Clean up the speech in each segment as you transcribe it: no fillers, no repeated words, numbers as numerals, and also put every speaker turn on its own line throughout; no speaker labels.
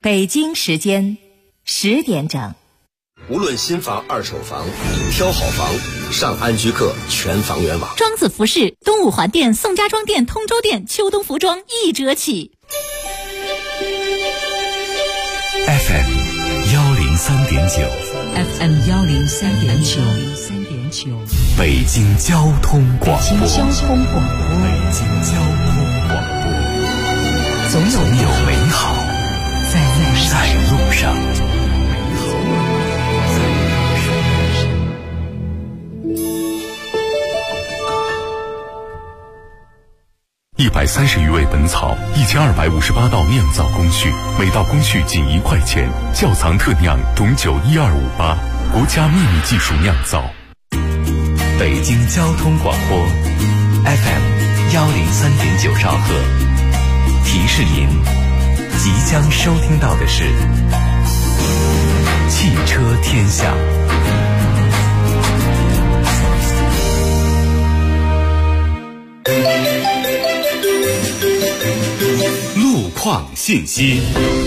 北京时间10点整。
无论新房、二手房，挑好房，上安居客全房源网。
庄子服饰、东五环店、宋家庄店、通州店、秋冬服装1折起。
FM 103.9
FM 103.9
北京交通广播。
北京交通广播，总有美好在路上。
130余味本草，1258道酿造工序，每道工序仅1块钱。窖藏特酿懂酒12588，国家秘密技术酿造。
北京交通广播 FM 103.9兆赫，提示您即将收听到的是汽车天下。
路况信息。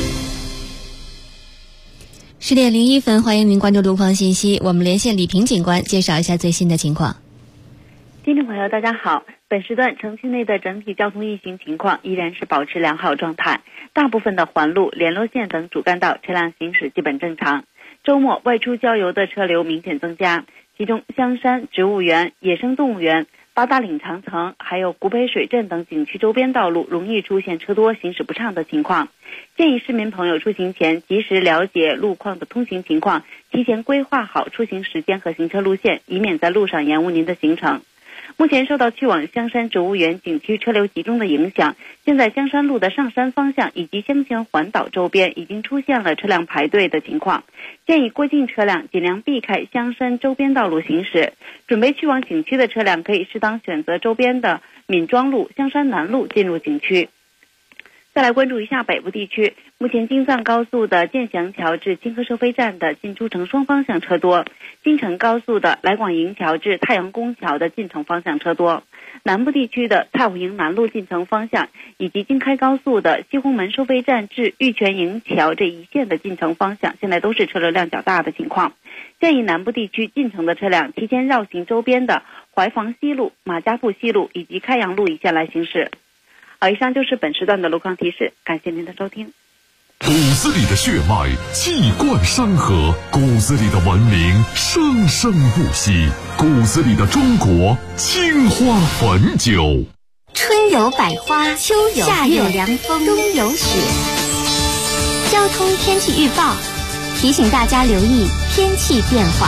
10点01分，欢迎您关注路况信息。我们连线李平警官，介绍一下最新的情况。
听众朋友大家好，本时段城区内的整体交通运行情况依然是保持良好状态，大部分的环路、联络线等主干道车辆行驶基本正常。周末外出郊游的车流明显增加，其中香山植物园、野生动物园、八达岭长城还有古北水镇等景区周边道路容易出现车多行驶不畅的情况，建议市民朋友出行前及时了解路况的通行情况，提前规划好出行时间和行车路线，以免在路上延误您的行程。目前受到去往香山植物园景区车流集中的影响，现在香山路的上山方向以及香泉环岛周边已经出现了车辆排队的情况，建议过境车辆尽量避开香山周边道路行驶。准备去往景区的车辆可以适当选择周边的闵庄路、香山南路进入景区。再来关注一下北部地区，目前京藏高速的建祥桥至清河收费站的进出城双方向车多，京承高速的来广营桥至太阳宫桥的进城方向车多，南部地区的蔡武营南路进城方向以及京开高速的西红门收费站至玉泉营桥这一线的进城方向现在都是车流量较大的情况，建议南部地区进城的车辆提前绕行周边的怀房西路、马家铺西路以及开阳路一线来行驶。好，以上就是本时段的路况提示，感谢您的收听。
骨子里的血脉气贯山河，骨子里的文明生生不息，骨子里的中国青花汾酒。
春有百花，秋有夏有凉风，冬有雪。交通天气预报提醒大家留意天气变化。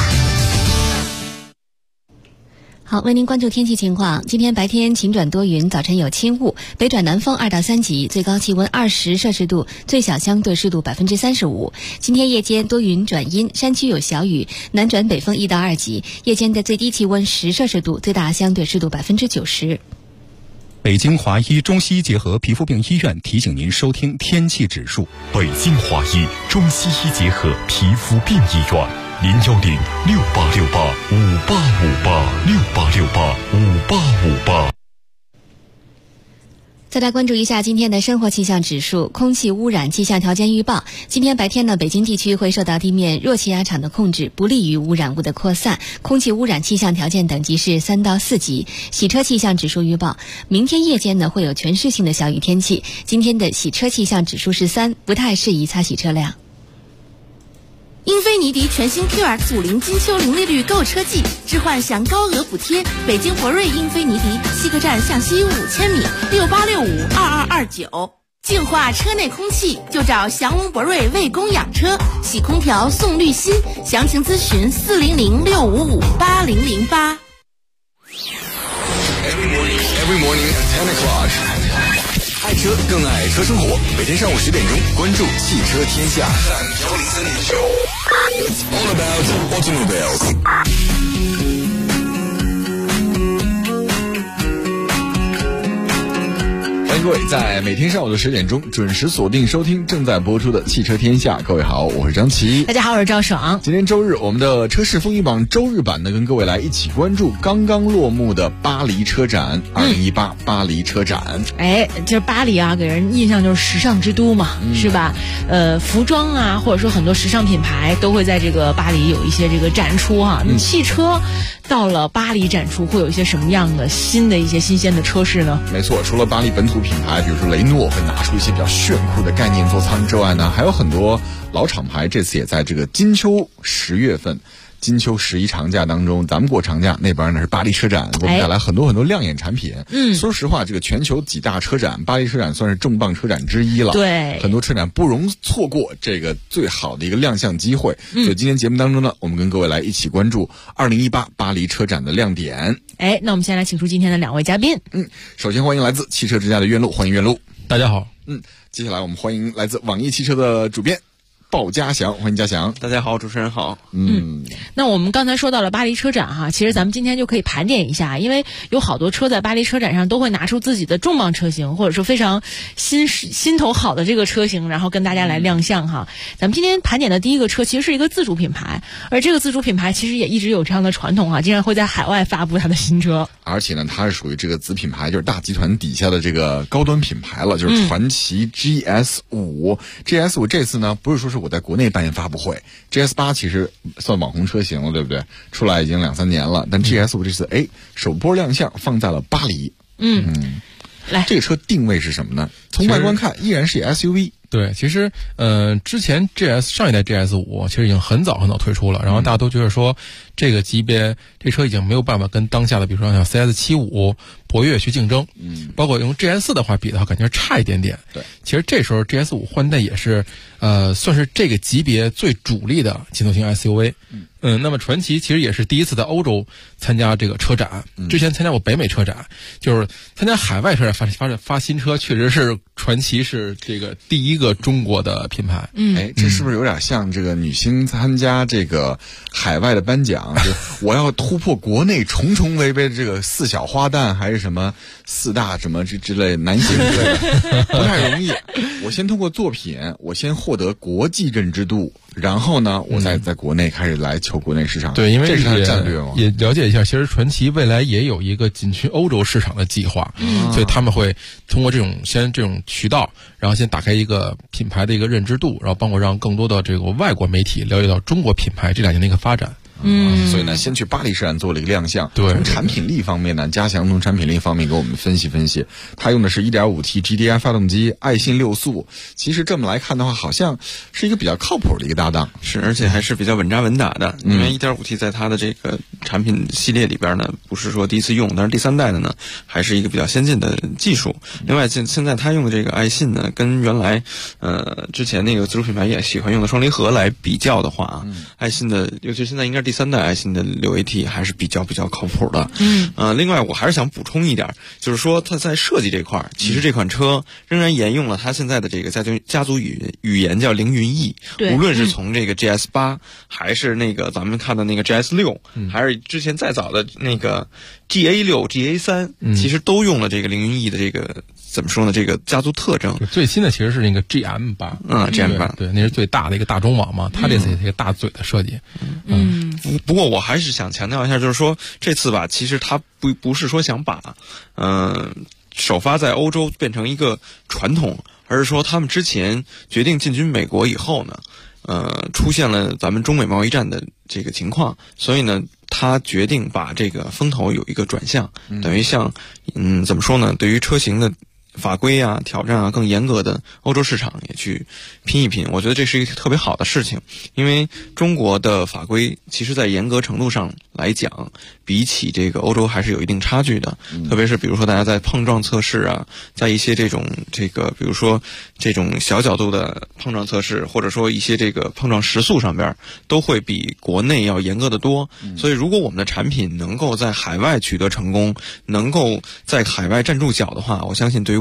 好，为您关注天气情况。今天白天晴转多云，早晨有轻雾，北转南风2到3级，最高气温20摄氏度，最小相对湿度35%。今天夜间多云转阴，山区有小雨，南转北风1到2级，夜间的最低气温10摄氏度，最大相对湿度90%。
北京华医中西医结合皮肤病医院提醒您收听天气指数。
北京华医中西医结合皮肤病医院，0106868585858，68685858。
再来关注一下今天的生活气象指数，空气污染气象条件预报。今天白天呢，北京地区会受到地面弱气压场的控制，不利于污染物的扩散，空气污染气象条件等级是3到4级。洗车气象指数预报，明天夜间呢会有全市性的小雨天气，今天的洗车气象指数是3，不太适宜擦洗车辆。
英菲尼迪全新 QX50金秋零利率购车季，置换享高额补贴。北京博瑞英菲尼迪西客站向西5000米，68652229。净化车内空气就找祥龙博瑞为供养车，洗空调送滤芯，详情咨询40065558008。
Every morning at 10 o'clock. 爱车更爱车生活，每天上午10点钟，关注汽车天下。It's all about automobiles. 欢迎迎各位在每天上午的10点钟准时锁定收听正在播出的汽车天下。各位好，我是张琪。
大家好，我是赵爽。
今天周日，我们的车市风云榜周日版呢，跟各位来一起关注刚刚落幕的巴黎车展，2018巴黎车展。
这巴黎啊，给人印象就是时尚之都嘛，是吧？服装啊，或者说很多时尚品牌都会在这个巴黎有一些这个展出哈。汽车到了巴黎展出，会有一些什么样的新鲜的车市呢？
没错，除了巴黎本土品牌，比如说雷诺会拿出一些比较炫酷的概念座舱之外呢，还有很多老厂牌这次也在这个金秋10月份。金秋11长假当中，咱们过长假，那边呢是巴黎车展，给我们带来很多很多亮眼产品。说实话，这个全球几大车展，巴黎车展算是重磅车展之一了。
对，
很多车展不容错过这个最好的一个亮相机会。所以今天节目当中呢，我们跟各位来一起关注2018巴黎车展的亮点。
那我们先来请出今天的2位嘉宾。
首先欢迎来自汽车之家的岳路，欢迎岳路。
大家好。
接下来我们欢迎来自网易汽车的主编鲍家祥，欢迎家祥。
大家好，主持人好。
那我们刚才说到了巴黎车展哈，其实咱们今天就可以盘点一下，因为有好多车在巴黎车展上都会拿出自己的重磅车型，或者说非常心头好的这个车型，然后跟大家来亮相哈。咱们今天盘点的第一个车其实是一个自主品牌，而这个自主品牌其实也一直有这样的传统啊，经常会在海外发布它的新车。
而且呢，它是属于这个子品牌，就是大集团底下的这个高端品牌了，就是传祺 GS5。GS5 这次呢，不是说是我在国内办发布会 ，GS8 其实算网红车型了，对不对？出来已经2-3年了，但 GS5 这次首波亮相放在了巴黎。
来，
这个车定位是什么呢？从外观看，依然是以 SUV。
对，其实之前上一代 GS5 其实已经很早推出了，然后大家都觉得说这个级别这车已经没有办法跟当下的比如说像 CS75、博越去竞争，包括用 GS4 的话比的话，感觉差一点点。
对，
其实这时候 GS5 换代也是算是这个级别最主力的紧凑型 SUV。那么传祺其实也是第一次在欧洲参加这个车展，之前参加过北美车展，就是参加海外车展发新车，确实是传祺是这个第一个中国的品牌。
这是不是有点像这个女星参加这个海外的颁奖，就我要突破国内重重围的这个4小花旦，还是什么4大什么之类男星之类的，不太容易。我先通过作品，我先获得国际认知度，然后呢，我再在国内开始来求国内市场。
对，因为
这是它的战略嘛。
也了解一下，其实传祺未来也有一个进军欧洲市场的计划，所以他们会通过这种渠道，然后先打开一个品牌的一个认知度，然后包括让更多的这个外国媒体了解到中国品牌这2年的一个发展。
所以呢，先去巴黎车展做了一个亮相。
对，
从产品力方面呢，家祥从产品力方面给我们分析分析。它用的是 1.5T GDI 发动机，爱信6速。其实这么来看的话，好像是一个比较靠谱的一个搭档。
是，而且还是比较稳扎稳打的。因为 1.5T 在它的这个产品系列里边呢，不是说第一次用，但是第3代的呢，还是一个比较先进的技术。另外，现在它用的这个爱信呢，跟原来之前那个自主品牌也喜欢用的双离合来比较的话，爱信的，尤其现在应该是第3代爱信的6AT 还是比较靠谱的。另外我还是想补充一点，就是说它在设计这块，其实这款车仍然沿用了它现在的这个家族语言叫凌云翼。无论是从这个 GS8 还是那个咱们看的那个 GS6，还是之前再早的那个 GA6、GA3，其实都用了这个凌云翼的这个怎么说呢？这个家族特征。
最新的其实是那个 GM8。
GM8，
对，那是最大的一个大中网嘛，它这次也是一个大嘴的设计。
不过我还是想强调一下，就是说这次吧，其实它不是说想把首发在欧洲变成一个传统，而是说他们之前决定进军美国以后呢，出现了咱们中美贸易战的这个情况，所以呢，他决定把这个风头有一个转向，等于像怎么说呢？对于车型的法规啊、挑战啊更严格的欧洲市场也去拼一拼，我觉得这是一个特别好的事情。因为中国的法规其实在严格程度上来讲，比起这个欧洲还是有一定差距的。特别是比如说大家在碰撞测试啊，在一些这个比如说这种小角度的碰撞测试，或者说一些这个碰撞时速上边，都会比国内要严格的多。所以如果我们的产品能够在海外取得成功，能够在海外站住脚的话，我相信对于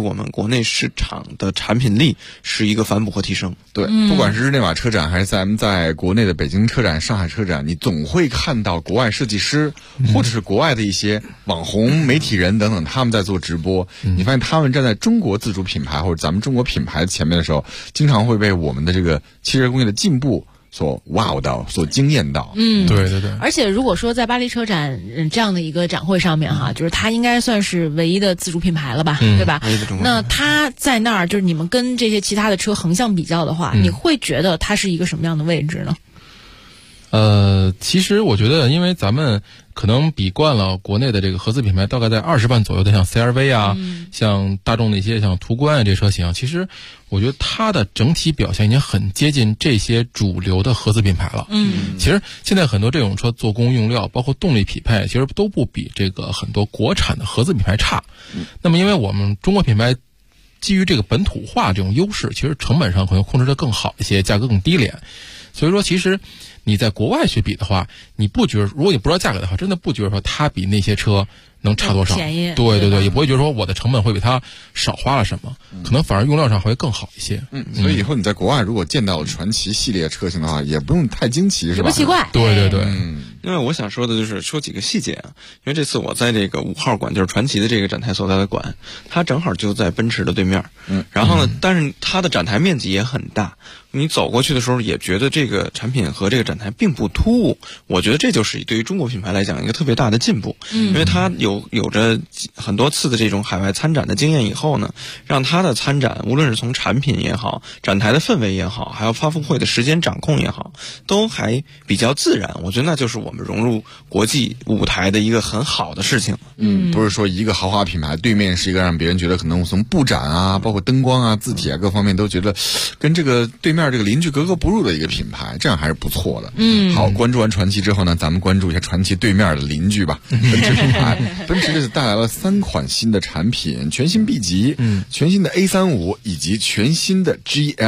我们国内市场的产品力是一个反哺和提升。
对，不管是日内瓦车展还是咱们在国内的北京车展、上海车展，你总会看到国外设计师或者是国外的一些网红、媒体人等等，他们在做直播。你发现他们站在中国自主品牌或者咱们中国品牌前面的时候，经常会被我们的这个汽车工业的进步所wow到，所惊艳到。
对对对。
而且如果说在巴黎车展这样的一个展会上面哈，就是它应该算是唯一的自主品牌了吧，对吧？那它在那儿，就是你们跟这些其他的车横向比较的话，你会觉得它是一个什么样的位置呢？
其实我觉得，因为咱们可能比惯了国内的这个合资品牌，大概在20万左右的，像 CR-V 啊，像大众的一些像途观啊这些车型，其实我觉得它的整体表现已经很接近这些主流的合资品牌了。其实现在很多这种车做工、用料，包括动力匹配，其实都不比这个很多国产的合资品牌差。那么因为我们中国品牌基于这个本土化这种优势，其实成本上可能控制得更好一些，价格更低廉。所以说其实你在国外去比的话，你不觉得，如果你不知道价格的话，真的不觉得说它比那些车能差多少，
便宜。
对对对，也不会觉得说我的成本会比它少花了什么，可能反而用料上会更好一些。
所以以后你在国外如果见到传祺系列车型的话，也不用太惊奇，是吧？
不奇怪。
对对对。
因为我想说的就是说几个细节啊，因为这次我在这个5号馆，就是传祺的这个展台所在的馆，它正好就在奔驰的对面。然后呢，但是它的展台面积也很大，你走过去的时候也觉得这个产品和这个展台并不突兀。我觉得这就是对于中国品牌来讲一个特别大的进步。因为它有着很多次的这种海外参展的经验以后呢，让它的参展无论是从产品也好，展台的氛围也好，还有发布会的时间掌控也好，都还比较自然。我觉得那就是我们融入国际舞台的一个很好的事情。
不是说一个豪华品牌对面是一个让别人觉得可能从布展啊，包括灯光啊、字体啊各方面都觉得跟这个对面这个邻居格格不入的一个品牌，这样还是不错的。好，关注完传祺之后呢，咱们关注一下传祺对面的邻居吧，奔驰品牌。奔驰这次带来了3款新的产品，全新 B 级，全新的 A35 以及全新的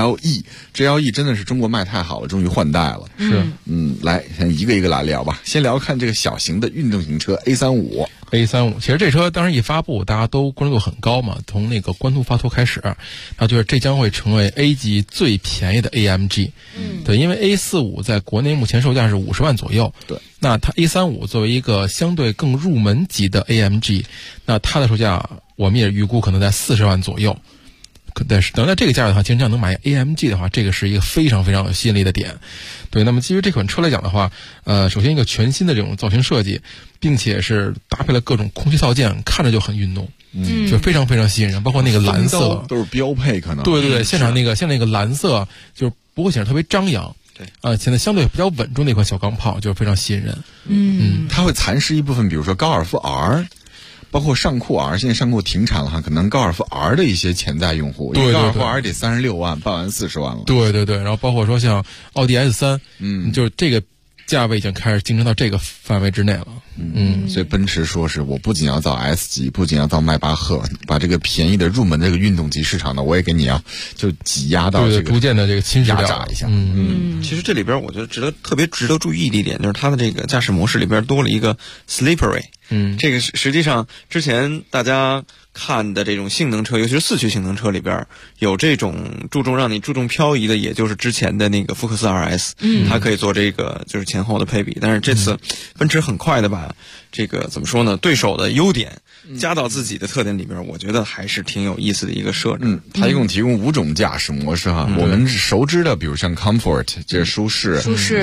GLE。GLE 真的是中国卖太好了，终于换代了。
是，
来先一个一个来聊吧。先聊看这个小型的运动型车 A35。
其实这车当时一发布，大家都关注度很高嘛。从那个官图发图开始，然后就是这将会成为 A 级最便宜的 AMG。对，因为 A45 在国内目前售价是50万左右。
对，
那它 A35 作为一个相对更入门级的 AMG， 那它的售价我们也预估可能在40万左右。但是等到这个价位的话，其实这样能买 AMG 的话，这个是一个非常非常有吸引力的点。对，那么基于这款车来讲的话，首先一个全新的这种造型设计，并且是搭配了各种空气套件，看着就很运动，就非常非常吸引人。包括那个蓝色
都是标配，可能
对，现场那个像那个蓝色，就是不会显得特别张扬。对，现在相对比较稳重的一款小钢炮，就是非常吸引人。
它会蚕食一部分，比如说高尔夫 R。包括尚酷 R， 现在尚酷停产了哈，可能高尔夫 R 的一些潜在用户，
对，
高尔夫 R 得36万，办完40万了。
对，然后包括说像奥迪 S3，就是这个价位已经开始竞争到这个范围之内了。
所以奔驰说是我不仅要造 S 级，不仅要造迈巴赫，把这个便宜的入门的这个运动级市场呢，我也给你就挤压到这个
逐渐的这个侵蚀
压榨一下。
其实这里边我觉得特别值得注意的一点，就是它的这个驾驶模式里边多了一个 Slippery。这个实际上之前大家看的这种性能车，尤其是4驱性能车里边有这种让你注重漂移的，也就是之前的那个福克斯 RS，它可以做这个就是前后的配比。但是这次奔驰很快的把这个怎么说呢，对手的优点加到自己的特点里边，我觉得还是挺有意思的一个设置。
它一共提供5种驾驶模式哈，我们熟知的，比如像 Comfort 这是舒适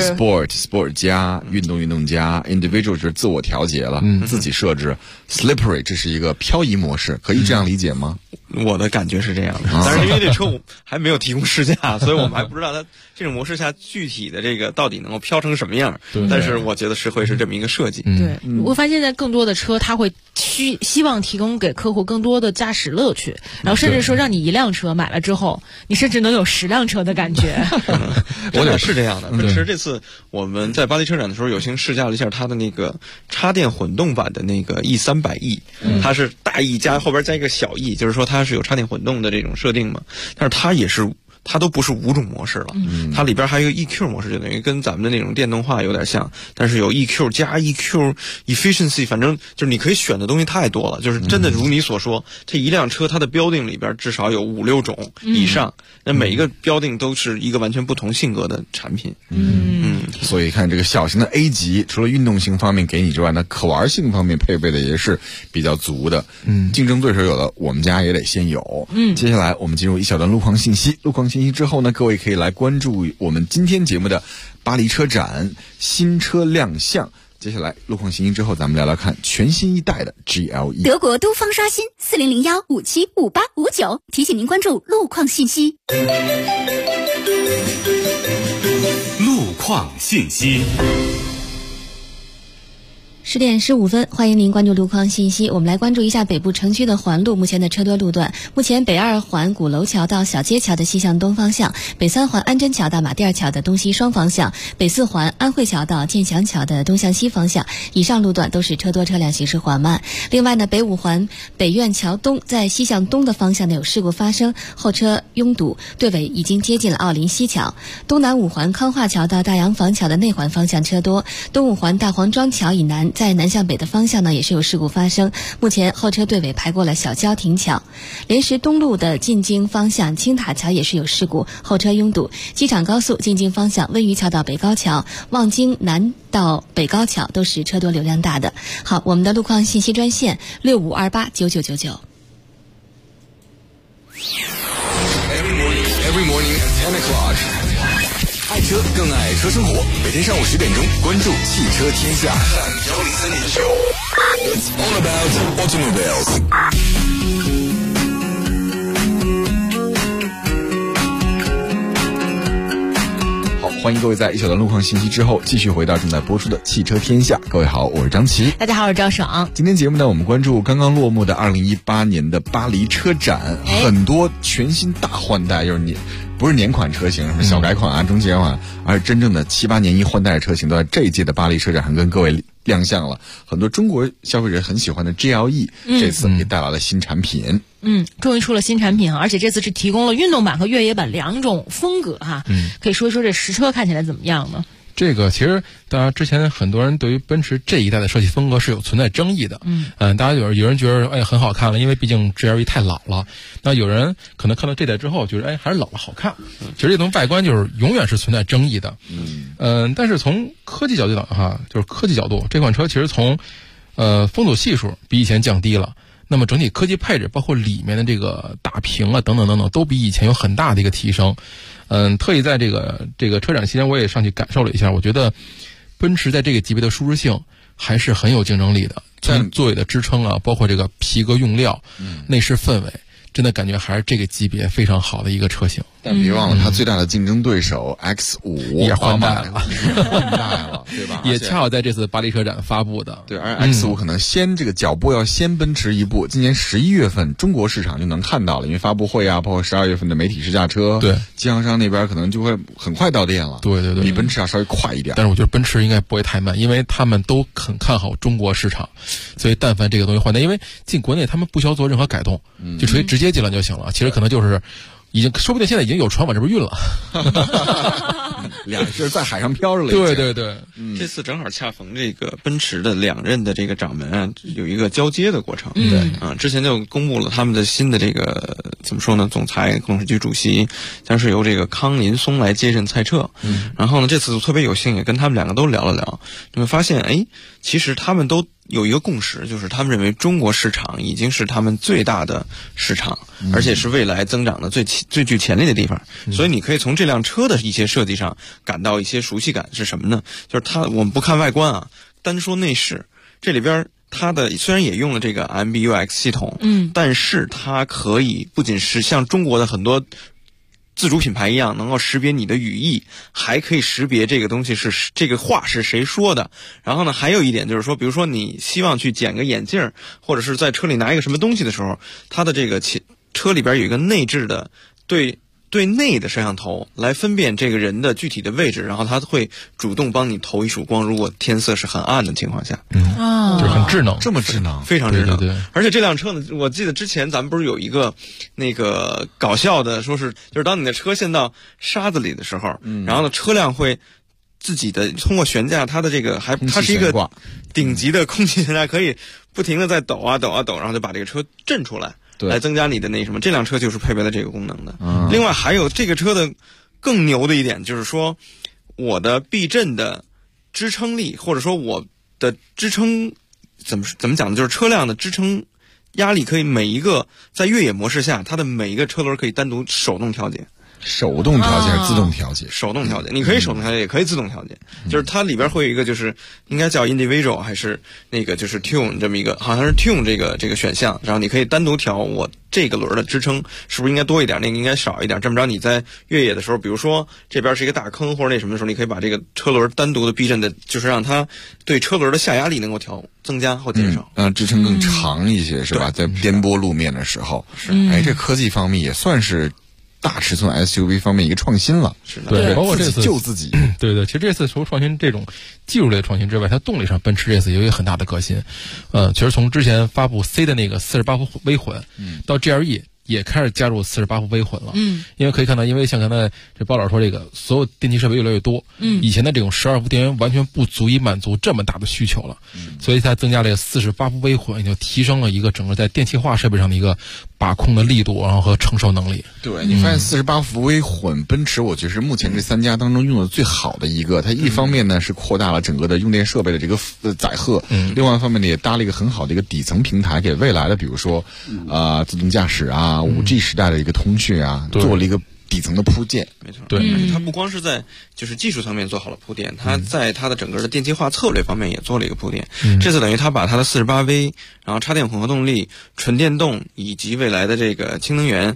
，Sport 加运动加 Individual 就是自我调节了，自己设置。Slippery 这是一个漂移模式，可以这样理解吗？
我的感觉是这样的，但是因为这车我还没有提供试驾，所以我们还不知道它这种模式下具体的这个到底能够飘成什么样。但是我觉得会是这么一个设计。
对，我发现现在更多的车它会希望提供给客户更多的驾驶乐趣，然后甚至说让你一辆车买了之后，你甚至能有10辆车的感觉。
我觉得是这样的。奔驰这次我们在巴黎车展的时候有幸试驾了一下它的那个插电混动版的那个 E300E，它是大 E 加后边加一个小 E，就是说它是有插电混动的这种设定嘛，但是它也是它都不是5种模式了，它里边还有一个 EQ 模式，就等于跟咱们的那种电动化有点像，但是有 EQ 加 EQ efficiency， 反正就是你可以选的东西太多了，就是真的如你所说，这一辆车它的标定里边至少有5-6种以上，那每一个标定都是一个完全不同性格的产品。
所以看这个小型的 A 级，除了运动性方面给你之外呢，可玩性方面配备的也是比较足的。竞争对手有了，我们家也得先有。接下来我们进入一小段路况信息。路况信息之后呢，各位可以来关注我们今天节目的巴黎车展新车亮相。接下来路况信息之后，咱们聊聊看全新一代的 GLE。
德国东方刷新4001575859，提醒您关注路况信息。
路况信息。
10点15分，欢迎您关注路况信息。我们来关注一下北部城区的环路目前的车多路段。目前北2环鼓楼桥到小街桥的西向东方向，北3环安贞桥到马甸儿桥的东西双方向，北4环安慧桥到建祥桥的东向西方向，以上路段都是车多车辆行驶缓慢。另外呢，北5环北苑桥东在西向东的方向呢有事故发生，后车拥堵，队尾已经接近了奥林西桥。东南5环康化桥到大洋坊桥的内环方向车多，东5环大黄庄桥以南在南向北的方向呢也是有事故发生，目前后车队尾排过了小郊亭桥。莲石东路的进京方向青塔桥也是有事故，后车拥堵。机场高速进京方向温榆桥到北高桥，望京南到北高桥都是车多流量大的。好，我们的路况信息专线65289999。
Every morning at 10 o'clock. 爱车更爱车生活，每天上午10点钟，关注汽车天下。It's all about automobiles.
好，欢迎各位在一小段路况信息之后，继续回到正在播出的汽车天下。各位好，我是张琪。
大家好，我是赵爽。
今天节目呢，我们关注刚刚落幕的2018年的巴黎车展，很多全新大换代，就是你不是年款车型，什么小改款啊、中级改款，而是真正的7、8年一换代的车型，都在这一届的巴黎车展上跟各位亮相了。很多中国消费者很喜欢的 GLE，这次也带来了新产品。
终于出了新产品，而且这次是提供了运动版和越野版2种风格哈。可以说一说这实车看起来怎么样呢？
这个其实大家之前很多人对于奔驰这一代的设计风格是有存在争议的。大家有人觉得很好看了，因为毕竟 GLE 太老了。那有人可能看到这代之后觉得还是老了好看。其实这种外观就是永远是存在争议的。但是从科技角度讲哈，就是科技角度，这款车其实从风阻系数比以前降低了。那么整体科技配置，包括里面的这个大屏啊等等等等，都比以前有很大的一个提升。特意在这个车展期间，我也上去感受了一下，我觉得奔驰在这个级别的舒适性还是很有竞争力的。从座椅的支撑啊，包括这个皮革用料、内饰氛围，真的感觉还是这个级别非常好的一个车型。
但别忘了，它最大的竞争对手 X5
也换代了，
对吧？
也恰好在这次巴黎车展发布的。
对，而 X5 可能这个脚步要先奔驰一步，今年11月份中国市场就能看到了，因为发布会啊，包括12月份的媒体试驾车，
对，
经销商那边可能就会很快到店了。
对，
比奔驰要稍微快一点。
但是我觉得奔驰应该不会太慢，因为他们都很看好中国市场，所以但凡这个东西换代，因为进国内他们不需要做任何改动，就直接进来就行了。其实可能就是已经说不定现在已经有船往这边运了，
两是在海上飘着了。
对，
这次正好恰逢这个奔驰的2任的这个掌门啊，有一个交接的过程。之前就公布了他们的新的这个怎么说呢，总裁董事局主席将是由这个康林松来接任蔡澈。然后呢，这次特别有幸也跟他们2个都聊了聊，你会发现，其实他们都有一个共识，就是他们认为中国市场已经是他们最大的市场，而且是未来增长的最具潜力的地方。所以你可以从这辆车的一些设计上感到一些熟悉感。是什么呢？就是我们不看外观啊，单说内饰，这里边它的虽然也用了这个 MBUX 系统，但是它可以不仅是像中国的很多自主品牌一样能够识别你的语义，还可以识别这个东西是这个话是谁说的。然后呢，还有一点就是说，比如说你希望去捡个眼镜，或者是在车里拿一个什么东西的时候，它的这个车里边有一个内置的对对内的摄像头来分辨这个人的具体的位置，然后它会主动帮你投一束光。如果天色是很暗的情况下，
就是很智能，
这么智能，
非常智能。
对。
而且这辆车呢，我记得之前咱们不是有一个那个搞笑的，说是就是当你的车陷到沙子里的时候，然后呢车辆会自己的通过悬架，它的这个它是一个顶级的空气悬架，可以不停的在抖啊抖啊抖，然后就把这个车震出来。来增加你的那什么，这辆车就是配备了这个功能的。另外还有这个车的更牛的一点就是说，我的避震的支撑力，或者说我的支撑怎么讲呢？就是车辆的支撑压力可以每一个在越野模式下，它的每一个车轮可以单独手动调节。
手动调节还是自动调节？
手动调节，你可以手动调节，也可以自动调节。就是它里边会有一个，就是应该叫 individual 还是那个就是 tune 这么一个，好像是 tune 这个选项，然后你可以单独调我这个轮的支撑是不是应该多一点，那个应该少一点。这么着你在越野的时候，比如说这边是一个大坑或者那什么的时候，你可以把这个车轮单独的避震的，就是让它对车轮的下压力能够增加或减少，
让支撑更长一些，是吧？在颠簸路面的时候，这科技方面也算是大尺寸 SUV 方面一个创新了，
是的，
对，包括这次
救自己，
对，其实这次除了创新这种技术类的创新之外，它动力上奔驰这次也有一个很大的革新。其实从之前发布 C 的那个48伏微混，到 GLE 也开始加入48伏微混了。因为可以看到，因为像刚才这包老师说，这个所有电气设备越来越多，以前的这种12伏电源完全不足以满足这么大的需求了，所以它增加了48伏微混，也就提升了一个整个在电气化设备上的一个把控的力度，然后和承受能力。
对，你发现48伏微混，奔驰我觉得是目前这3家当中用的最好的一个。它一方面呢是扩大了整个的用电设备的这个载荷，另外一方面呢也搭了一个很好的一个底层平台，给未来的比如说自动驾驶啊、5G 时代的一个通讯啊，做了一个底层的铺垫。
没错，对，而且它不光是在就是技术层面做好了铺垫，它在它的整个的电气化策略方面也做了一个铺垫。这次等于它把它的48V，然后插电混合动力、纯电动以及未来的这个氢能源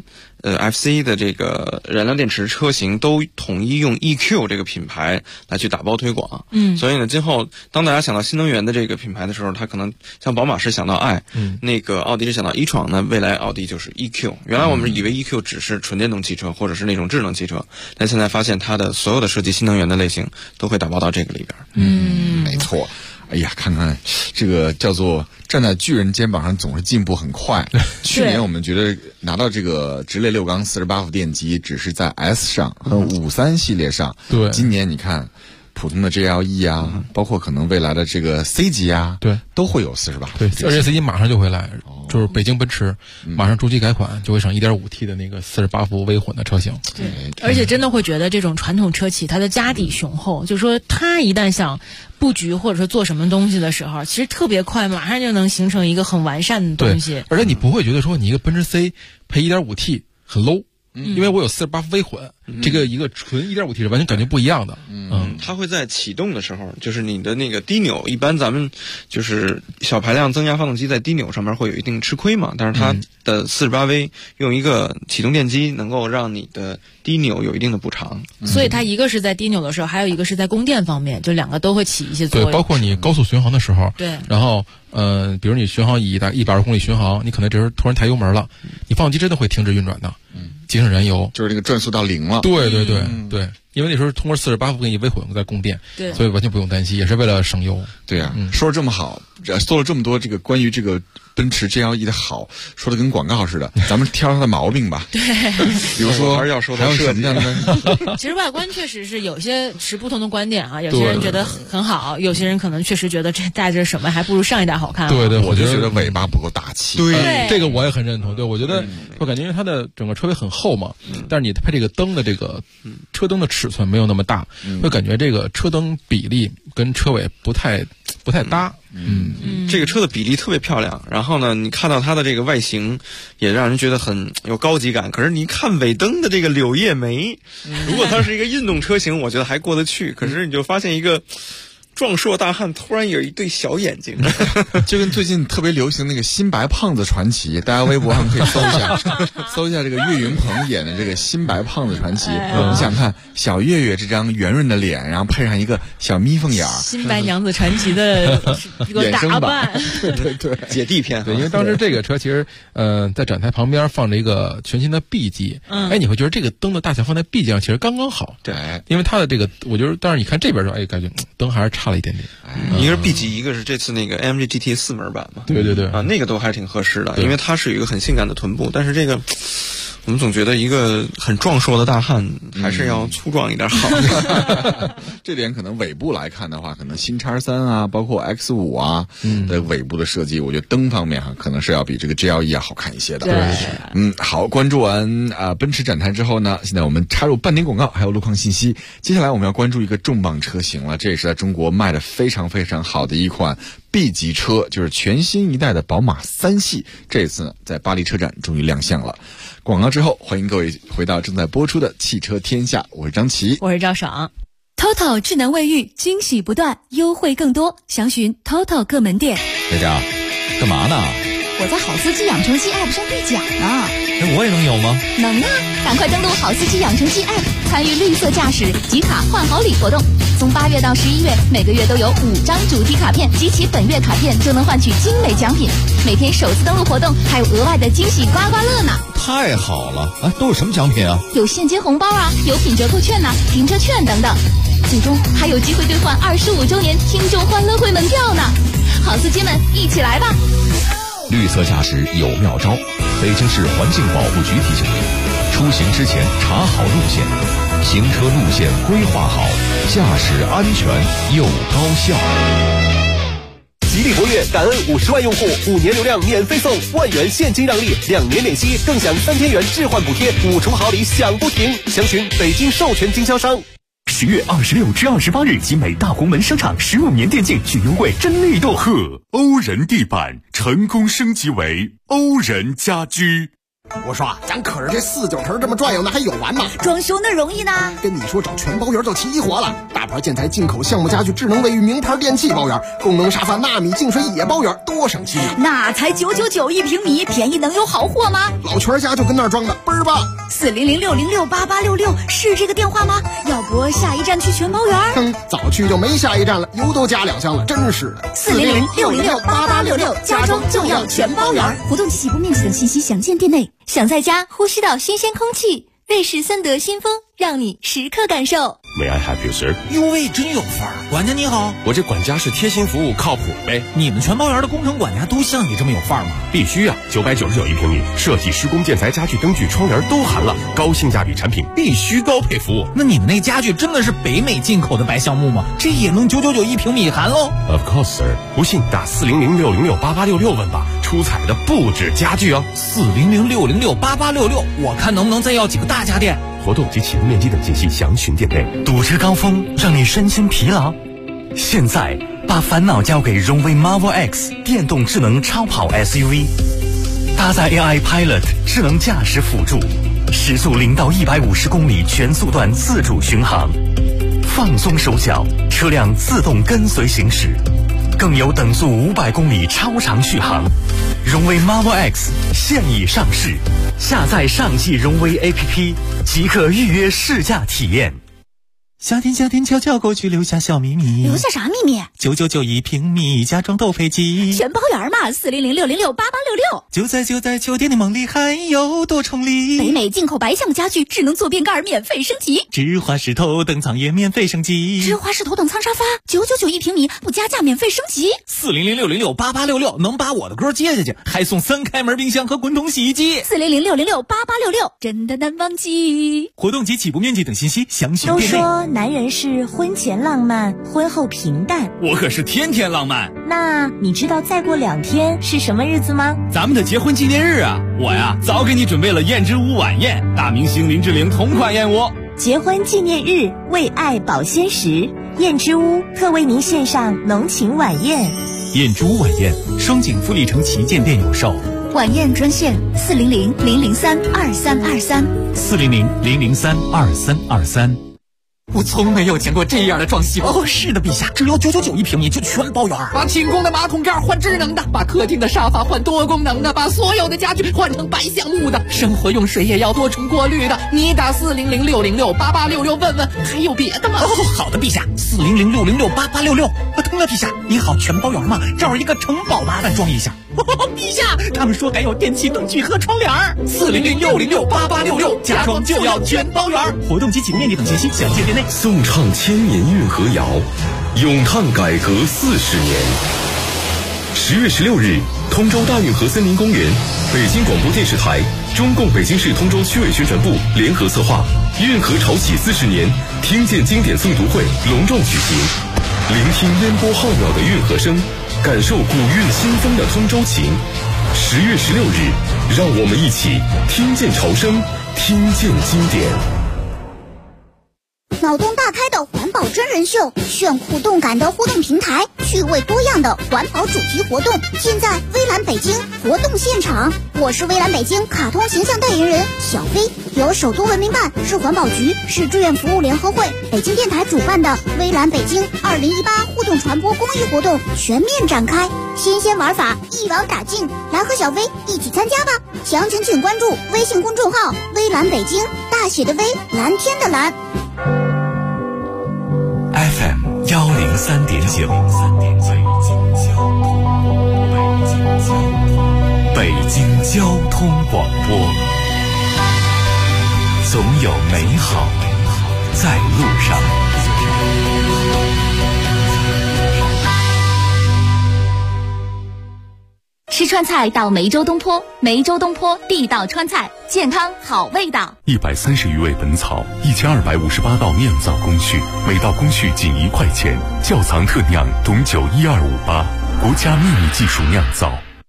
FC 的这个燃料电池车型都统一用 EQ 这个品牌来去打包推广。所以呢，今后当大家想到新能源的这个品牌的时候，它可能像宝马是想到 i，那个奥迪是想到e-tron，那未来奥迪就是 EQ。原来我们以为 EQ 只是纯电动汽车或者是那种智能汽车，但现在发现它的所有的设计新能源的类型都会打包到这个里边。
没错。哎呀，看看这个叫做站在巨人肩膀上总是进步很快。去年我们觉得拿到这个直列6缸48伏电机只是在 S 上和53系列上，
对，
今年你看普通的 GLE 啊，包括可能未来的这个 C 级啊，
对，
都会有48伏。
对，而且 C 级马上就会来，就是北京奔驰马上逐级改款，就会上 1.5T 的那个48伏微混的车型。
对，而且真的会觉得这种传统车企它的家底雄厚，就是说它一旦想布局或者说做什么东西的时候，其实特别快，马上就能形成一个很完善的东西。
而且你不会觉得说你一个奔驰 C 配 1.5T 很 low。因为我有48伏微混，这个一个纯 1.5T 是完全感觉不一样的。
它会在启动的时候，就是你的那个低扭，一般咱们就是小排量增压发动机在低扭上面会有一定吃亏嘛，但是它的48V 用一个启动电机能够让你的低扭有一定的补偿。
所以它一个是在低扭的时候，还有一个是在供电方面，就两个都会起一些作用。
对，包括你高速巡航的时候，
对，
然后比如你巡航以120公里巡航，你可能这时候突然抬油门了，你发动机真的会停止运转的。节省燃油，
就是这个转速到0了。
对，因为那时候通过48伏给你微混在供电，
对，
所以完全不用担心，也是为了省油。
对啊，说了这么好，做了这么多这个关于这个奔驰 GLE 的好，说的跟广告似的，咱们挑它的毛病吧。
对，
比如说
还是要说
还有什么样的？
其实外观确实是有些持不同的观点啊，有些人觉得很好，有些人可能确实觉得这带着什么还不如上一代好看。
对，
我就觉得尾巴不够大气。
对，这个我也很认同。对，我觉得我感觉因为它的整个车尾很厚嘛，但是你配这个灯的这个车灯的尺寸没有那么大，会感觉这个车灯比例跟车尾不太搭。
这个车的比例特别漂亮，然后呢，你看到它的这个外形也让人觉得很有高级感。可是你一看尾灯的这个柳叶眉，如果它是一个运动车型，我觉得还过得去。可是你就发现一个壮硕大汉突然有一对小眼睛，
就跟最近特别流行那个新白胖子传奇，大家微博上可以搜一下，搜一下这个岳云鹏演的这个新白胖子传奇。你想看小岳岳这张圆润的脸，然后配上一个小眯缝眼，
新白娘子传奇的一个打扮，
对，
姐弟片。
对，因为当时这个车其实在展台旁边放着一个全新的 B 级，你会觉得这个灯的大小放在 B 级上其实刚刚好。
对，
因为它的这个，我觉得，但是你看这边说，感觉灯还是差了一点点。
一个是 B 级，一个是这次那个 AMG GT 4门版嘛。
对
啊，那个都还是挺合适的，因为它是有一个很性感的臀部，但是这个。我们总觉得一个很壮硕的大汉还是要粗壮一点好。
这点可能尾部来看的话，可能新叉3啊，包括 X5啊的尾部的设计，我觉得灯方面可能是要比这个 GLE 要好看一些的。
对，
好，关注完奔驰展台之后呢，现在我们插入半点广告，还有路况信息。接下来我们要关注一个重磅车型了，这也是在中国卖的非常非常好的一款 B 级车，就是全新一代的宝马3系。这次呢，在巴黎车展终于亮相了。广告之后，欢迎各位回到正在播出的汽车天下，我是张琪，
我是赵爽。
TOTO 智能卫浴，惊喜不断，优惠更多，详询 TOTO 各门店。
佳佳，干嘛呢？
我在好司机养成记 App 上兑奖呢。
我也能有吗？
能啊！赶快登录好司机养成记 App， 参与绿色驾驶集卡换好礼活动。从8月到11月，每个月都有5张主题卡片，集齐本月卡片就能换取精美奖品。每天首次登录活动还有额外的惊喜刮刮乐呢！
太好了！都有什么奖品啊？
有现金红包啊，有品折扣券呐、停车券等等。最终还有机会兑换25周年听众欢乐会门票呢！好司机们，一起来吧！
绿色驾驶有妙招，北京市环境保护局提醒您：出行之前查好路线，行车路线规划好，驾驶安全又高效。
吉利博越感恩50万用户，5年流量免费送，1万元现金让利，2年免息，更享3000元置换补贴，5重好礼享不停。详询北京授权经销商。
10月26至28日，集美大红门商场15年电竞巨优惠真力度。
欧人地板成功升级为欧人家居。
我说咱可是这4-9城这么转悠，那还有完吗？
装修那容易呢。
跟你说找全包圆就齐活了，大牌建材进口项目家具、智能卫浴、名牌电器包圆，功能沙发、纳米净水也包圆，多省心啊！
那才999一平米，便宜能有好货吗？
老全家就跟那儿装的，倍儿棒。
400-606-8866是这个电话吗？要不下一站去全包圆？
早去就没下一站了，油都加2箱了，真是的。
400-606-8866，家装就要全包圆。活动及起步面积等信息详见店内。想在家呼吸到新鲜空气，瑞士森德新风让你时刻感受。
May I help you, sir？
哟喂，真有范儿！管家你好，
我这管家是贴心服务，靠谱呗。
你们全包圆的工程管家都像你这么有范儿吗？
必须啊！999一平米，设计、施工、建材、家具、灯具、窗帘都含了，高性价比产品必须高配服务。
那你们那家具真的是北美进口的白橡木吗？这也能999一平米含喽
？Of course, sir。不信打400-606-8866问吧，出彩的不止家具哦。
400-606-8866，我看能不能再要几个大家电。
活动及启动面积等信息详询店内。
堵车高峰让你身心疲劳，现在把烦恼交给荣威 Marvel X 电动智能超跑 SUV， 搭载 AI Pilot 智能驾驶辅助，时速0到150公里全速段自主巡航，放松手脚，车辆自动跟随行驶，更有等速500公里超长续航。荣威 Marvel X 现已上市，下载上汽荣威 APP 即可预约试驾体验。
夏天悄悄过去，留下小秘密。
留下啥秘密
？999一平米，家装都配齐，
全包圆嘛！400-606-8866。
就在酒店的梦里，还有多重礼。
北美进口白橡木家具，智能坐便盖免费升级，
智华石头等舱也免费升级，
智华石头等舱沙发999一平米，不加价免费升级。
400-606-8866能把我的歌接下去，还送3开门冰箱和滚筒洗衣机。
400-606-8866真的难忘记。
活动及起步面积等信息详询店内。
都说男人是婚前浪漫，婚后平淡，
我可是天天浪漫。
那你知道再过2天是什么日子吗？
咱们的结婚纪念日啊！我呀早给你准备了燕之屋晚宴，大明星林志玲同款燕窝。
结婚纪念日，为爱保鲜时，燕之屋特为您献上浓情晚宴。
燕之屋晚宴，双井富力城旗舰店有售。
晚宴专线400-003-2323。
400-003-2323。
我从没有见过这样的装修。哦，是的，陛下，只要999一平米就全包圆。把清宫的马桶盖换智能的，把客厅的沙发换多功能的，把所有的家具换成白橡木的，生活用水也要多重过滤的。你打400-606-8866问问，还有别的吗？哦，好的，陛下，400-606-8866。通了，陛下，你好，全包圆吗？这儿一个城堡，麻烦装一下。陛下，他们说还有电器灯具和窗帘，400-606-8866，家装就要全包圆。活动及起面积等信息详见店内。
颂唱千年运河谣，咏叹改革40年。10月16日，通州大运河森林公园，北京广播电视台、中共北京市通州区委宣传部联合策划运河潮起40年听见经典诵读会隆重举行，聆听烟波浩渺的运河声，感受古韵新风的通州情。10月16日，让我们一起听见潮声，听见经典。
脑洞大开的环保真人秀，炫酷动感的互动平台，趣味多样的环保主题活动，尽在微蓝北京活动现场。我是微蓝北京卡通形象代言人小飞，由首都文明办、市环保局、市志愿服务联合会、北京电台主办的微蓝北京2018互动传播公益活动全面展开，新鲜玩法一网打尽，来和小飞一起参加吧！详情请关注微信公众号微蓝北京，大写的微，蓝天的蓝。
FM 103.9，北京交通广播，总有美好在路上。
吃川菜到梅州东坡，梅州东坡地道川菜，健康好味道。
130余味本草，1258道酿造工序，每道工序仅1块钱。窖藏特酿董酒1258，国家秘密技术酿造。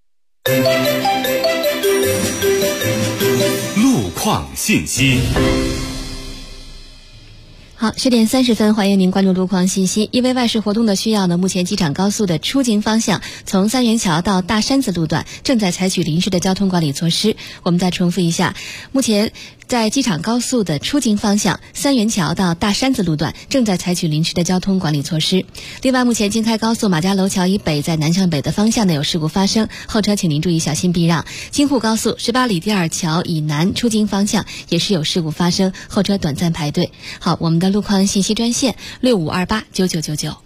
路况信息。
好，10点30分，欢迎您关注路况信息。因为外事活动的需要呢，目前机场高速的出京方向从三元桥到大山子路段正在采取临时的交通管理措施。我们再重复一下，目前在机场高速的出京方向三元桥到大山子路段正在采取临时的交通管理措施。另外，目前京开高速马家楼桥以北在南向北的方向呢有事故发生，后车请您注意小心避让。京沪高速18里第二桥以南出京方向也是有事故发生，后车短暂排队。好，我们的路况信息专线65289999。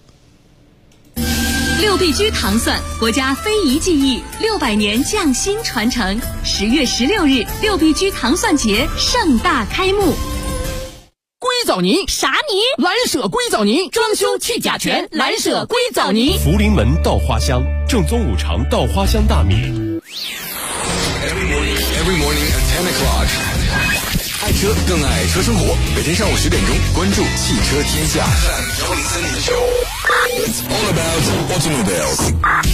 6必居糖蒜，国家非遗技艺600年匠心传承。10月16日，6必居糖蒜节盛大开幕。
硅藻泥
啥泥？
蓝舍硅藻泥，装修去甲醛，蓝舍硅藻泥。
福临门稻花香，正宗五常稻花香大米。Every morning at 10 o'clock。爱车更爱车生活，每天上午10点钟，关注汽车天下。It's all about automobiles。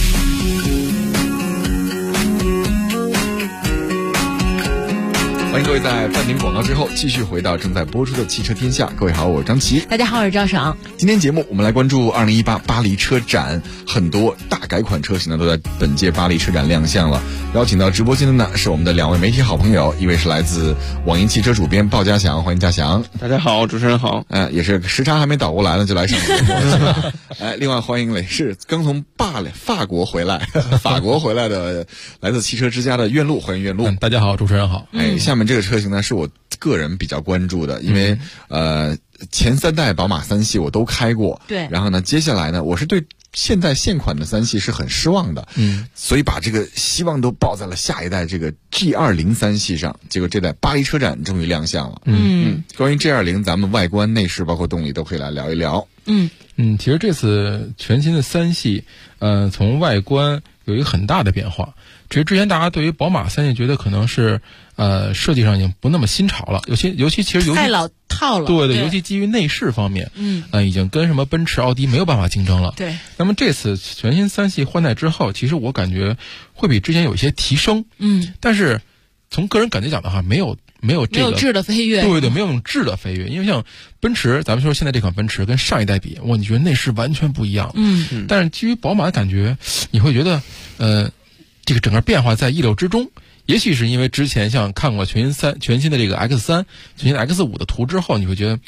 欢迎各位在半点广告之后继续回到正在播出的汽车天下。各位好，我是张琪。
大家好，我是赵爽。
今天节目我们来关注2018巴黎车展，很多大改款车型呢都在本届巴黎车展亮相了。邀请到直播间的呢是我们的2位媒体好朋友，一位是来自网银汽车主编鲍家祥，欢迎家祥。
大家好，主持人好。
也是时差还没倒过来呢就来上节目。另外欢迎磊是刚从法国回来的来自汽车之家的苑路，欢迎苑路。
大家好，主持人好。
下面这个车型呢是我个人比较关注的，因为前3代宝马3系我都开过，
对。
然后呢，接下来呢，我是对现款的3系是很失望的，所以把这个希望都抱在了下一代这个 G20 3系上。结果这代巴黎车展终于亮相了。关于 G20， 咱们外观、内饰包括动力都可以来聊一聊。
其实这次全新的3系，从外观有一个很大的变化。其实之前大家对于宝马3系觉得可能是设计上已经不那么新潮了，尤其
太老套了。
对，尤其基于内饰方面，已经跟什么奔驰、奥迪没有办法竞争了。
对。那
么这次全新3系换代之后，其实我感觉会比之前有一些提升。但是从个人感觉讲的话，没有这个
质的飞跃。
对，没有那种质的飞跃。因为像奔驰，咱们说现在这款奔驰跟上一代比，你觉得内饰完全不一样。但是基于宝马的感觉，你会觉得这个整个变化在意料之中。也许是因为之前像看过全新的这个 X3、全新的 X5 的图之后，你会觉得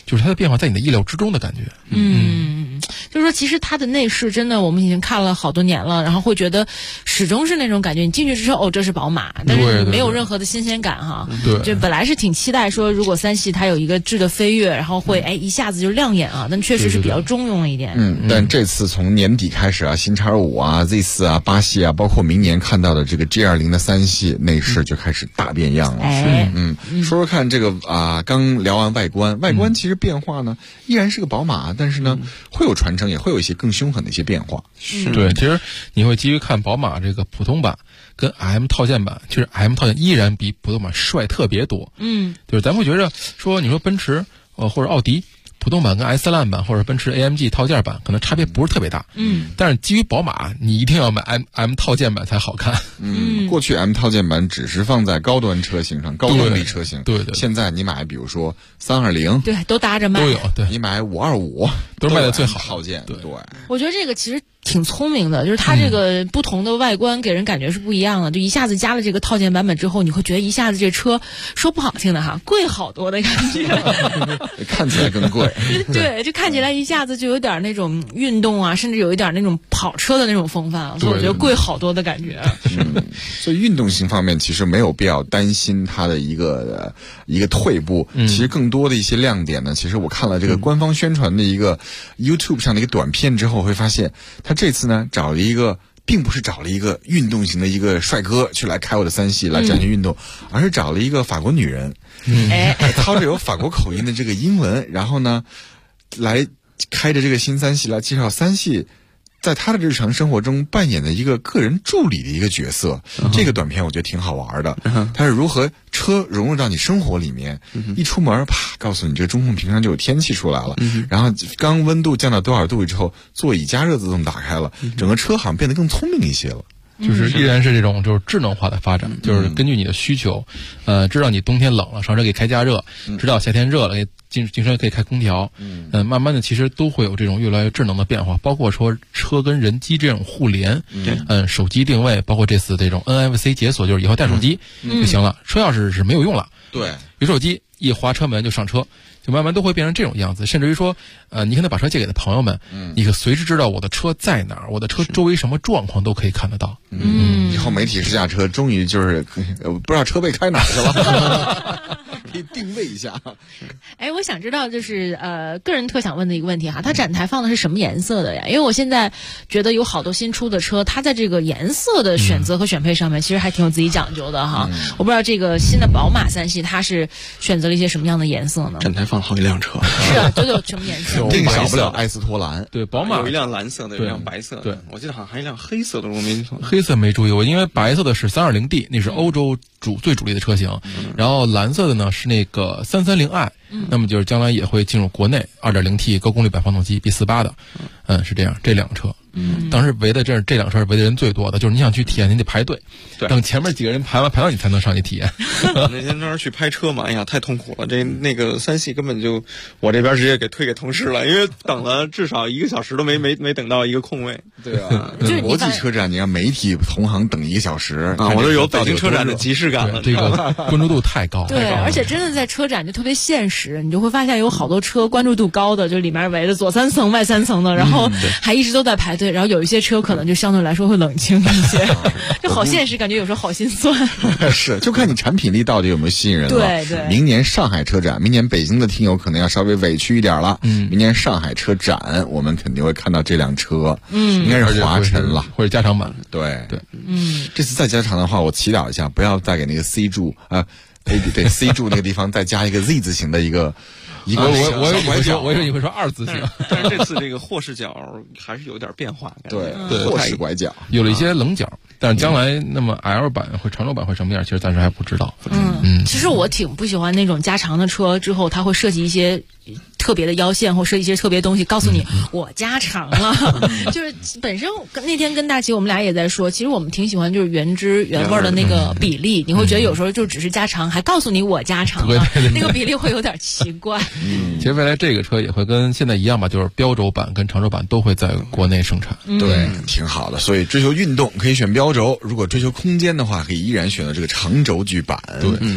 就是它的变化在你的意料之中的感觉。
就是说其实它的内饰真的我们已经看了好多年了，然后会觉得始终是那种感觉，你进去之后这是宝马，但是你没有任何的新鲜感哈。
对，
就本来是挺期待说如果3系它有一个质的飞跃，然后会一下子就亮眼啊，但确实是比较中庸了一点。
但这次从年底开始啊，新叉5啊、Z4啊、8系啊，包括明年看到的这个 G20 的3系内饰就开始大变样了。说说看这个刚聊完外观其实变化呢依然是个宝马，但是呢会有传承，也会有一些更凶狠的一些变化。
对，其实你会基于看宝马这个普通版跟 M 套件版，其实 M 套件依然比普通版帅特别多。就是咱会觉着说，你说奔驰或者奥迪普通版跟 S 烂版或者奔驰 AMG 套件版可能差别不是特别大，但是基于宝马你一定要买 M 套件版才好看。
过去 M 套件版只是放在高端车型上，高动力车型。
对，
现在你买比如说320，
对，都搭着卖，
都有。对，
你买525
都是卖的最好
套件。对，
我觉得这个其实挺聪明的，就是它这个不同的外观给人感觉是不一样的，就一下子加了这个套件版本之后，你会觉得一下子这车说不好听的哈，贵好多的感觉。
看起来更贵。
对，就看起来一下子就有点那种运动啊，甚至有一点那种跑车的那种风范，所以我觉得贵好多的感觉。
所以运动性方面其实没有必要担心它的一个退步。其实更多的一些亮点呢，其实我看了这个官方宣传的一个 YouTube 上的一个短片之后，会发现他这次呢并不是找了一个运动型的一个帅哥去来开我的3系来展现运动，而是找了一个法国女人，操着有法国口音的这个英文，然后呢来开着这个新3系来介绍3系在他的日常生活中扮演的一个个人助理的一个角色。这个短片我觉得挺好玩的，它是如何车融入到你生活里面，一出门啪告诉你这个中控屏上就有天气出来了，然后刚温度降到多少度之后，座椅加热自动打开了，整个车好像变得更聪明一些了。
就是依然是这种就是智能化的发展，就是根据你的需求，知道你冬天冷了上车给开加热，知道夏天热了给进车可以开空调，慢慢的其实都会有这种越来越智能的变化，包括说车跟人机这种互联，手机定位，包括这次这种 NFC 解锁，就是以后带手机就行了，车钥匙是没有用了，
对，
有手机一滑车门就上车。就慢慢都会变成这种样子，甚至于说，你可能把车借给的朋友们，你可随时知道我的车在哪儿，我的车周围什么状况都可以看得到。
以后媒体试驾车终于就是不知道车被开哪儿去了，可以定位一下。
我想知道就是个人特想问的一个问题哈，它展台放的是什么颜色的呀？因为我现在觉得有好多新出的车，它在这个颜色的选择和选配上面，其实还挺有自己讲究的哈。我不知道这个新的宝马3系它是选择了一些什么样的颜色呢？
展台放好几辆车，
是啊，都有什么颜色？
这个少不了埃斯托兰。
对，宝马
有一辆蓝色的，有一辆白色的。
对，
我记得好像还有一辆黑色的，我没错。
黑色没注意，我因为白色的是320D，那是欧洲最主力的车型，然后蓝色的呢是那个330i，那么就是将来也会进入国内 2.0T 高功率版发动机 B48的，是这样，这辆车。当时围的这辆车围的人最多的，就是你想去体验，你得排队，等前面几个人排到你才能上去体验。
那天当时去拍车嘛，哎呀，太痛苦了。那个3系根本就我这边直接给推给同事了，因为等了至少1个小时都没等到一个空位。
对啊，国际车展你让媒体同行等1个小时
啊，我都有北京车展的即视感了。
这个关注度太高。
对，而且真的在车展就特别现实，你就会发现有好多车关注度高的，就里面围着左3层外3层的，然后还一直都在排队，然后有一些车可能就相对来说会冷清一些，就好现实，感觉有时候好心酸。
是，就看你产品力到底有没有吸引人了。
对，
明年上海车展，明年北京的听友可能要稍微委屈一点了。明年上海车展，我们肯定会看到这辆车，应该是华晨了，
或者加长版。
对，这次再加长的话，我祈祷一下，不要再给那个 C 柱对 C 柱那个地方再加一个 Z 字形的一个。
我以为你会说2字形，
但是这次这个后视角还是有点变化，
对，后视拐角
有了一些棱角，但是将来那么 L 版或长轴版会什么样，其实暂时还不知道。
其实我挺不喜欢那种加长的车之后，它会设计一些特别的腰线或设计一些特别东西，告诉你我加长了。就是本身那天跟大齐我们俩也在说，其实我们挺喜欢就是原汁原味的那个比例，你会觉得有时候就只是加长，还告诉你我加长了，那个比例会有点奇怪。
其实未来这个车也会跟现在一样吧，就是标轴版跟长轴版都会在国内生产。
对，挺好的。所以追求运动可以选标轴，如果追求空间的话，可以依然选择这个长轴距版。
对，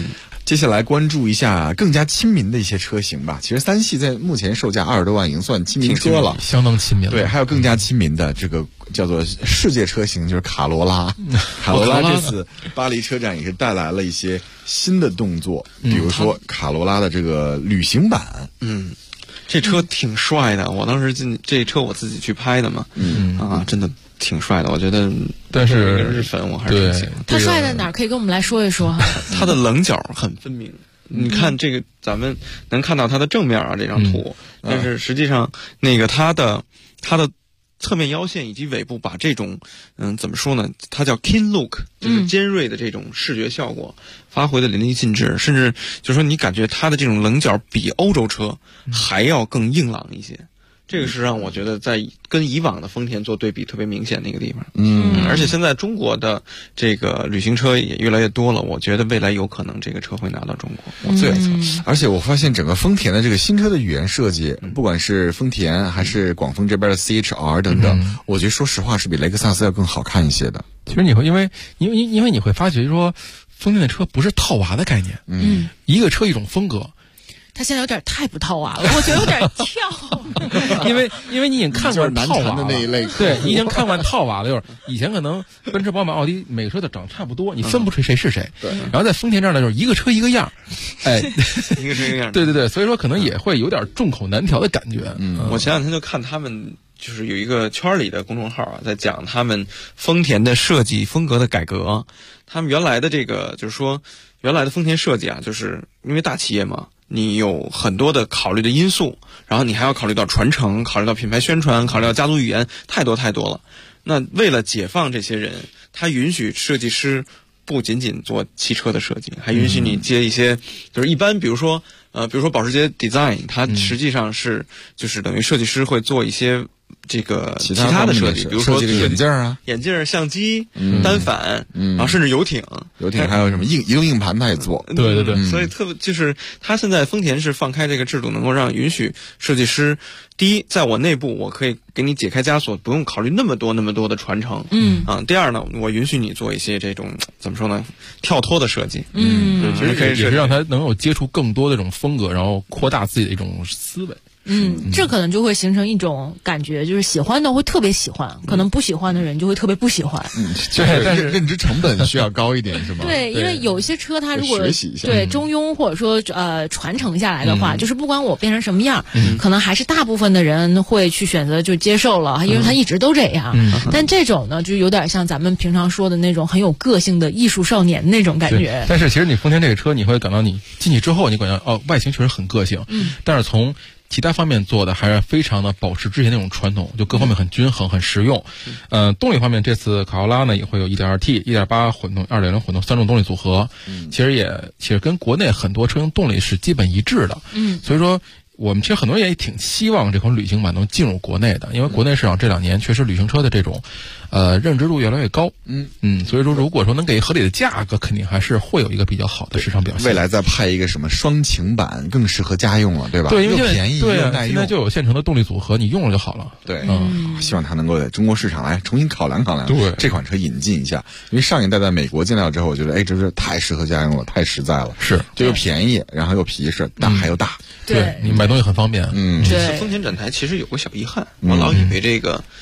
接下来关注一下更加亲民的一些车型吧。其实3系在目前售价20多万已经算亲民车了，
相当亲民了。
对，还有更加亲民的这个叫做世界车型，就是卡罗拉。卡罗拉这次巴黎车展也是带来了一些新的动作，比如说卡罗拉的这个旅行版。
这车挺帅的，我当时这车我自己去拍的嘛，真的挺帅的，我觉得。
但是
日粉我还是挺喜欢。
他帅在哪儿？可以跟我们来说一说哈。
他的棱角很分明，你看这个，咱们能看到它的正面这张图，但是实际上那个它的侧面腰线以及尾部把这种怎么说呢？它叫 keen look， 就是尖锐的这种视觉效果发挥的淋漓尽致，甚至就是说你感觉它的这种棱角比欧洲车还要更硬朗一些。这个是让我觉得在跟以往的丰田做对比特别明显的一个地方。而且现在中国的这个旅行车也越来越多了，我觉得未来有可能这个车会拿到中国，我最测。
而且我发现整个丰田的这个新车的语言设计，不管是丰田还是广丰这边的 CHR 等等，我觉得说实话是比雷克萨斯要更好看一些的。
其实你会因为你会发觉说，丰田的车不是套娃的概念，一个车一种风格。
他现在有点太不套娃了，我觉得有点跳。
因为你已经看过套娃
的那一类，
对，你已经看过套娃了。就是以前可能奔驰、宝马、奥迪每个车都长得差不多，你分不出谁是谁。对。然后在丰田这儿呢，就是一个车一个样，
一个车一个样。
对，所以说可能也会有点众口难调的感觉。
我前两天就看他们。就是有一个圈里的公众号在讲他们丰田的设计风格的改革。他们原来的这个就是说，原来的丰田设计就是因为大企业嘛，你有很多的考虑的因素，然后你还要考虑到传承，考虑到品牌宣传，考虑到家族语言，太多了。那为了解放这些人，他允许设计师不仅仅做汽车的设计，还允许你接一些就是一般比如说保时捷 design， 它实际上是就是等于设计师会做一些这个其他的设计，比如说
眼镜、
相机、单反，然后甚至游艇
还有什么移动硬盘，它也做。
对，
所以特别就是它现在丰田是放开这个制度，能够让允许设计师，第一，在我内部我可以给你解开枷锁，不用考虑那么多的传承。第二呢，我允许你做一些这种怎么说呢，跳脱的设计。
其实也是让他能够接触更多的这种风格，然后扩大自己的一种思维。
这可能就会形成一种感觉，就是喜欢的会特别喜欢，可能不喜欢的人就会特别不喜欢。
对，但是认知成本需要高一点，是吗？
对，因为有些车它如果对中庸或者说传承下来的话，就是不管我变成什么样，可能还是大部分的人会去选择就接受了，因为它一直都这样。但这种呢，就有点像咱们平常说的那种很有个性的艺术少年那种感觉。
但是其实你丰田这个车，你会感到你进去之后，你感觉外形确实很个性。但是从其他方面做的还是非常的保持之前那种传统，就各方面很均衡、很实用。动力方面，这次卡罗拉呢也会有 1.2T、1.8混动、2.0混动3种动力组合。其实跟国内很多车型动力是基本一致的。所以说我们其实很多人也挺希望这款旅行版能进入国内的，因为国内市场这2年确实旅行车的这种认知度越来越高。所以说如果说能给合理的价格，肯定还是会有一个比较好的市场表现。
未来再派一个什么双擎版，更适合家用了，对吧？
对，因为
又便宜又耐用，
现在就有现成的动力组合，你用了就好了。
对，希望它能够在中国市场来重新考量，对这款车引进一下。因为上一代在美国进来之后，我觉得这是太适合家用了，太实在了。
是，
就又便宜，然后又皮实，大还又大。
对，你买东西很方便。
这次丰田展台其实有个小遗憾，我老以为这个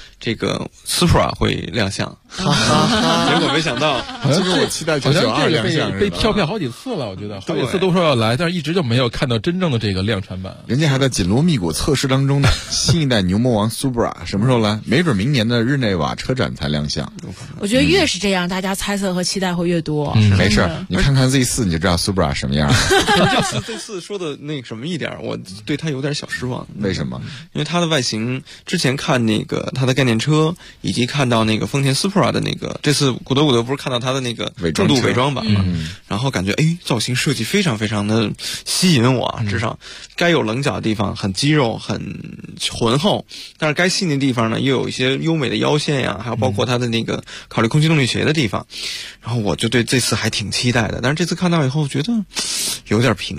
Supra 会亮相，结果没想到，
其实我期待992亮相，
被跳票好几次了，我觉得好几次都说要来，但是一直就没有看到真正的这个量产版。
人家还在紧锣密鼓测试当中呢。新一代牛魔王 Supra 什么时候来？没准明年的日内瓦车展才亮相。
我觉得越是这样，大家猜测和期待会越多。
没事，你看看 Z4 你就知道 Supra 什么样。
这次说的那什么一点，我对它有点小失望。
为什么？
因为它的外形，之前看那个它的概念车，以及看到那个丰田 Supra 的那个，这次古德不是看到它的那个重度伪装版嘛，然后感觉造型设计非常非常的吸引我，至少该有棱角的地方很肌肉很浑厚，但是该细腻的地方呢又有一些优美的腰线呀，还有包括它的那个考虑空气动力学的地方，然后我就对这次还挺期待的。但是这次看到以后觉得有点平淡，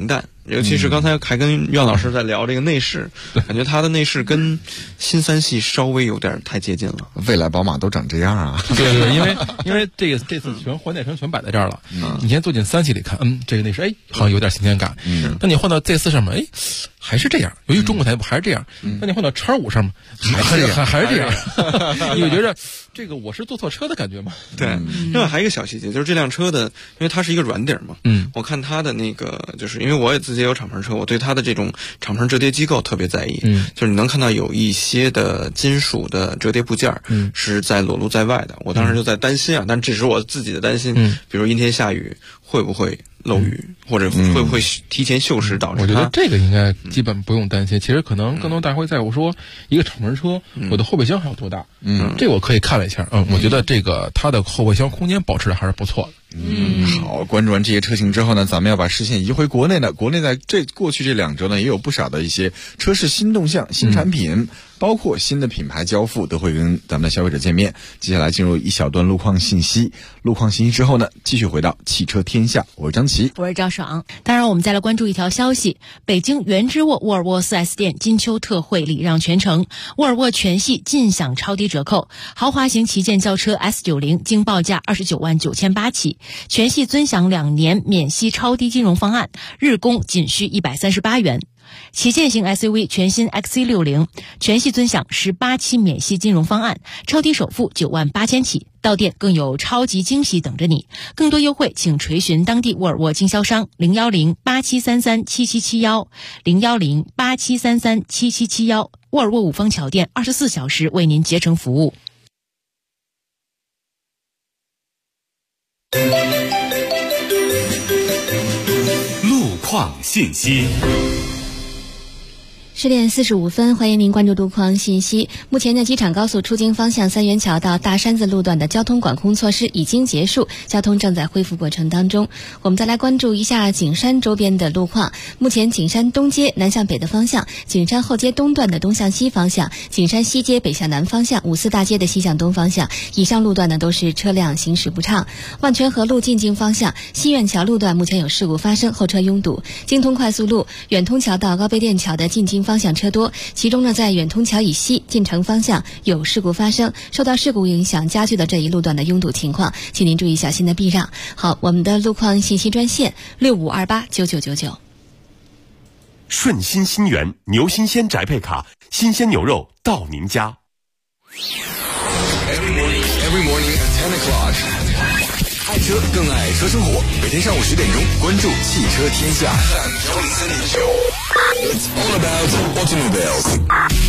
尤其是刚才还跟苑老师在聊这个内饰，感觉它的内饰跟新3系稍微有点太接近了。
未来宝马都长这样啊？
对，因为这次全换代全摆在这儿了。你先坐进3系里看，这个内饰好像有点新鲜感。但你换到 Z4 上面，还是这样。尤其中国台还是这样。那你换到 X5 上面，还是这样。你会觉得这个我是坐错车的感觉吗？
对。另外还有一个小细节，就是这辆车的，因为它是一个软底嘛。我看它的那个，就是因为我也自己有敞篷车，我对它的这种敞篷折叠机构特别在意。就是你能看到有一些的金属的折叠部件是在裸露在外的。我当时就在担心啊，但这是我自己的担心。比如阴天下雨会不会漏雨，或者会不会提前锈蚀导致它？
我觉得这个应该基本不用担心。其实可能更多大家会在乎说，一个敞篷车，我的后备箱还有多大？这个我可以看了一下。我觉得这个它的后备箱空间保持的还是不错的。
好，关注完这些车型之后呢，咱们要把视线移回国内呢。国内在过去这2周呢，也有不少的一些车市新动向、新产品，包括新的品牌交付，都会跟咱们的消费者见面。接下来进入一小段路况信息。路况信息之后呢，继续回到汽车天下，我是张琪，
我是赵爽。当然，我们再来关注一条消息：北京原知沃沃尔沃 4S 店金秋特惠礼让全程，沃尔沃全系尽享超低折扣，豪华型旗舰轿车 S90经报价29.98万起。全系尊享2年免息超低金融方案，日供仅需138元。旗舰型 SUV 全新 XC60 全系尊享18期免息金融方案，超低首付98000起。到店更有超级惊喜等着你，更多优惠请垂询当地沃尔沃经销商010-8733-7771，010-8733-7771，沃尔沃五峰桥店24小时为您竭诚服务。
路况信息。
10点45分，欢迎您关注路况信息。目前呢，机场高速出京方向三元桥到大山子路段的交通管控措施已经结束，交通正在恢复过程当中。我们再来关注一下景山周边的路况。目前景山东街南向北的方向，景山后街东段的东向西方向，景山西街北向南方向，五四大街的西向东方向，以上路段呢都是车辆行驶不畅。万泉河路进京方向，西苑桥路段目前有事故发生，后车拥堵。京通快速路远通桥到高碑店桥的进京方向车多，其中呢在远通桥以西进城方向有事故发生，受到事故影响加剧的这一路段的拥堵情况，请您注意小心的避让。好，我们的路况信息专线65289999。
顺心新源牛新鲜宅配卡，新鲜牛肉到您家。
Every morning at 10 o'clock. 爱车更爱车生活，每天上午10点钟，关注汽车天下。It's all about automobiles.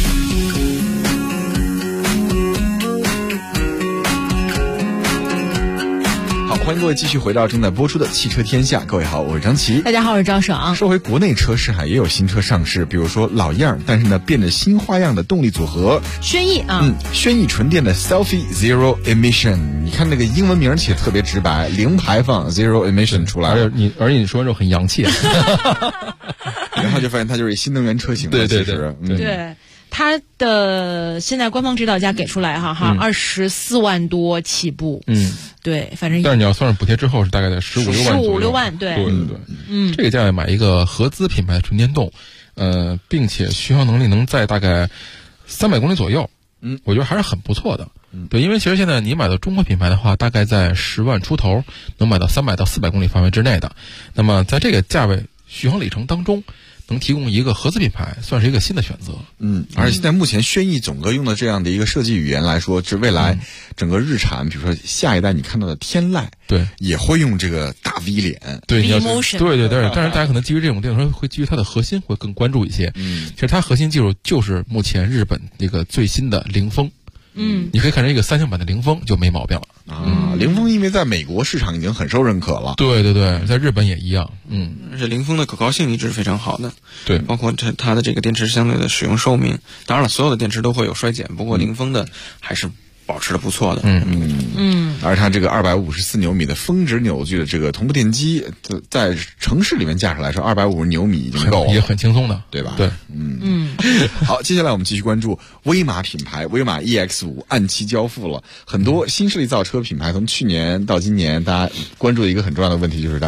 好，欢迎各位继续回到正在播出的汽车天下。各位好，我是张琪。
大家好，我是赵爽。
说回国内车市也有新车上市，比如说老样但是呢变着新花样的动力组合
轩逸啊，
轩逸纯电的 Selfie Zero Emission， 你看那个英文名写特别直白，零排放 Zero Emission 出来了，
而且你说这很洋气，
然后就发现它就是新能源车型了。
对，
对。它的现在官方指导价给出来24万多起步，对，反正
但是你要算上补贴之后是大概在15、16万，
对，
这个价位买一个合资品牌的纯电动，并且续航能力能在大概300公里左右，我觉得还是很不错的。对，因为其实现在你买到中国品牌的话，大概在10万出头能买到300到400公里范围之内的，那么在这个价位续航里程当中能提供一个合资品牌，算是一个新的选择。
而且现在目前轩逸总个用的这样的一个设计语言来说，是未来整个日产，比如说下一代你看到的天籁，
对，
也会用这个大 V 脸，
对，对，但是大家可能基于这种电动车会基于它的核心会更关注一些。其实它核心技术就是目前日本这个最新的凌风。你可以看成一个3厢版的凌风就没毛病了
啊。凌风因为在美国市场已经很受认可了，
对，在日本也一样。
而且凌风的可靠性一直是非常好的，
对，
包括它的这个电池相对的使用寿命，当然了，所有的电池都会有衰减，不过凌风的还是保持的不错的。
而它这个254牛米的峰值扭矩的这个同步电机，在城市里面驾驶来说，250牛米已经够了，
也很轻松的，
对吧？
对，
好，接下来我们继续关注威马品牌，威马 EX5 按期交付了。很多新势力造车品牌从去年到今年，大家关注的一个很重要的问题就是它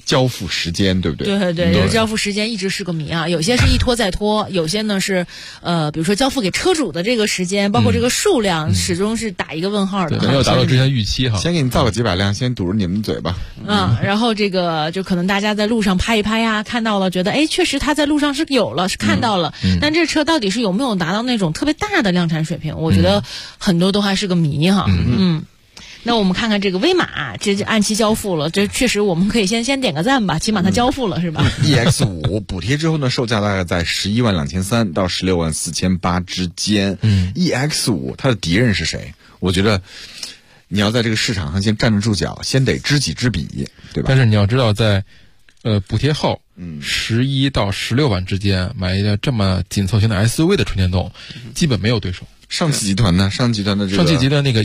交付时间，对不对？
对对对，交付时间一直是个谜啊。有些是一拖再拖，有些呢是比如说交付给车主的这个时间，包括这个数量，始终是打一个问号的。
没有达到之前预期哈。
先给你造个几百辆，先堵着你们嘴巴。
然后这个就可能大家在路上拍一拍呀，看到了，觉得确实他在路上是有了，是看到了。但这车到底是有没有达到那种特别大的量产水平？我觉得很多都还是个谜哈。那我们看看这个威马，这按期交付了，这确实我们可以先点个赞吧，起码它交付了是吧
？EX5 补贴之后呢，售价大概在11.23万到16.48万之间。EX5 它的敌人是谁？我觉得你要在这个市场上先站得住脚，先得知己知彼，对吧？
但是你要知道，在补贴后，11到16万之间买一个这么紧凑型的 SUV 的纯电动，基本没有对手。
上汽集团呢？上汽集团的这个
上汽集团那个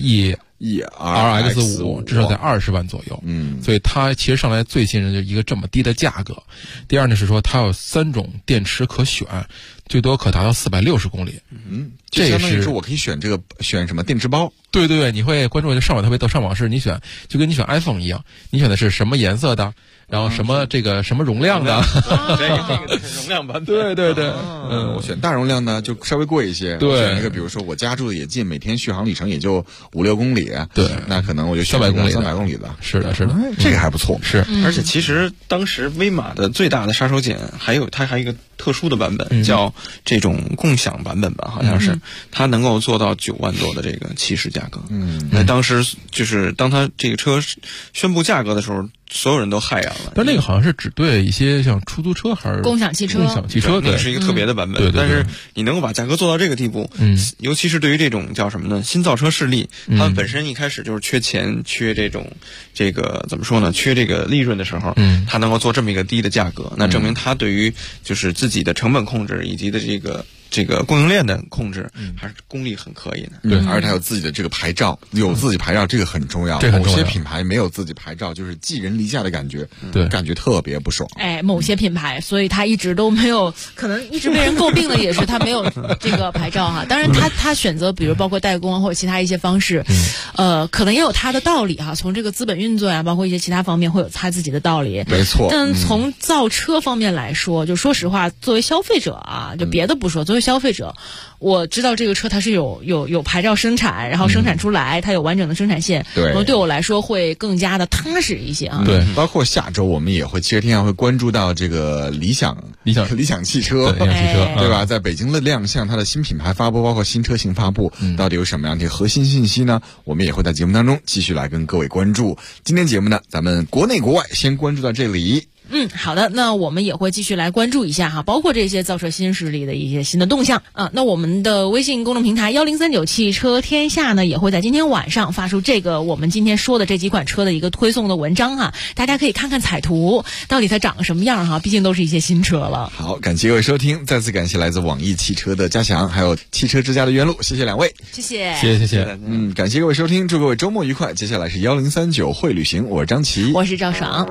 RX5 至少在20万左右，所以它其实上来最吸引人就一个这么低的价格。第二呢是说它有3种电池可选，最多可达到460公里。
这相当于是我可以选什么电池包？
对对对，你会关注上网特别逗，上网是你选就跟你选 iPhone 一样，你选的是什么颜色的，然后什么什么容量的，
这个容量版本。
对对对，
我选大容量呢就稍微贵一些。
对，
选一个比如说我家住的也近，每天续航里程也就5-6公里。
对，
那可能我就选300公里的。
是的，是的，
这个还不错。
是，
而且其实当时威马的最大的杀手锏它还有一个特殊的版本，叫这种共享版本吧，好像是它能够做到9万多的这个起始价格。那当时就是当它这个车宣布价格的时候，所有人都骇然了。
但那个好像是只对一些像出租车还是
共享汽车，
那个是一个特别的版本。但是你能够把价格做到这个地步，尤其是对于这种叫什么呢？新造车势力，他们本身一开始就是缺钱、缺这个怎么说呢？缺这个利润的时候，他能够做这么一个低的价格，那证明他对于就是自己的成本控制以及的这个供应链的控制还是功力很可以的。
对，而且他有自己的这个牌照，有自己牌照这个很重要。某些品牌没有自己牌照，就是寄人篱下的感觉，
对，
感觉特别不爽。
某些品牌，所以他一直都没有，可能一直被人诟病的也是他没有这个牌照哈。当然他选择比如包括代工或者其他一些方式，可能也有他的道理哈。从这个资本运作啊，包括一些其他方面会有他自己的道理。
没错。
但从造车方面来说，就说实话，作为消费者啊，就别的不说，作为消费者，我知道这个车它是有牌照生产，然后生产出来，它有完整的生产线，对我来说会更加的踏实一些啊。
对，包括下周我们也会汽车天下会关注到这个理想汽车，对吧？在北京的亮相，它的新品牌发布，包括新车型发布，到底有什么样的核心信息呢？我们也会在节目当中继续来跟各位关注。今天节目呢，咱们国内国外先关注到这里。
好的，那我们也会继续来关注一下哈，包括这些造车新势力的一些新的动向啊。那我们的微信公众平台1039汽车天下呢，也会在今天晚上发出这个我们今天说的这几款车的一个推送的文章哈，大家可以看看彩图，到底它长个什么样哈，毕竟都是一些新车了。
好，感谢各位收听，再次感谢来自网易汽车的嘉祥，还有汽车之家的袁路，谢谢两位，
谢谢。
感谢各位收听，祝各位周末愉快。接下来是1039会旅行，我是张琪，
我是赵爽。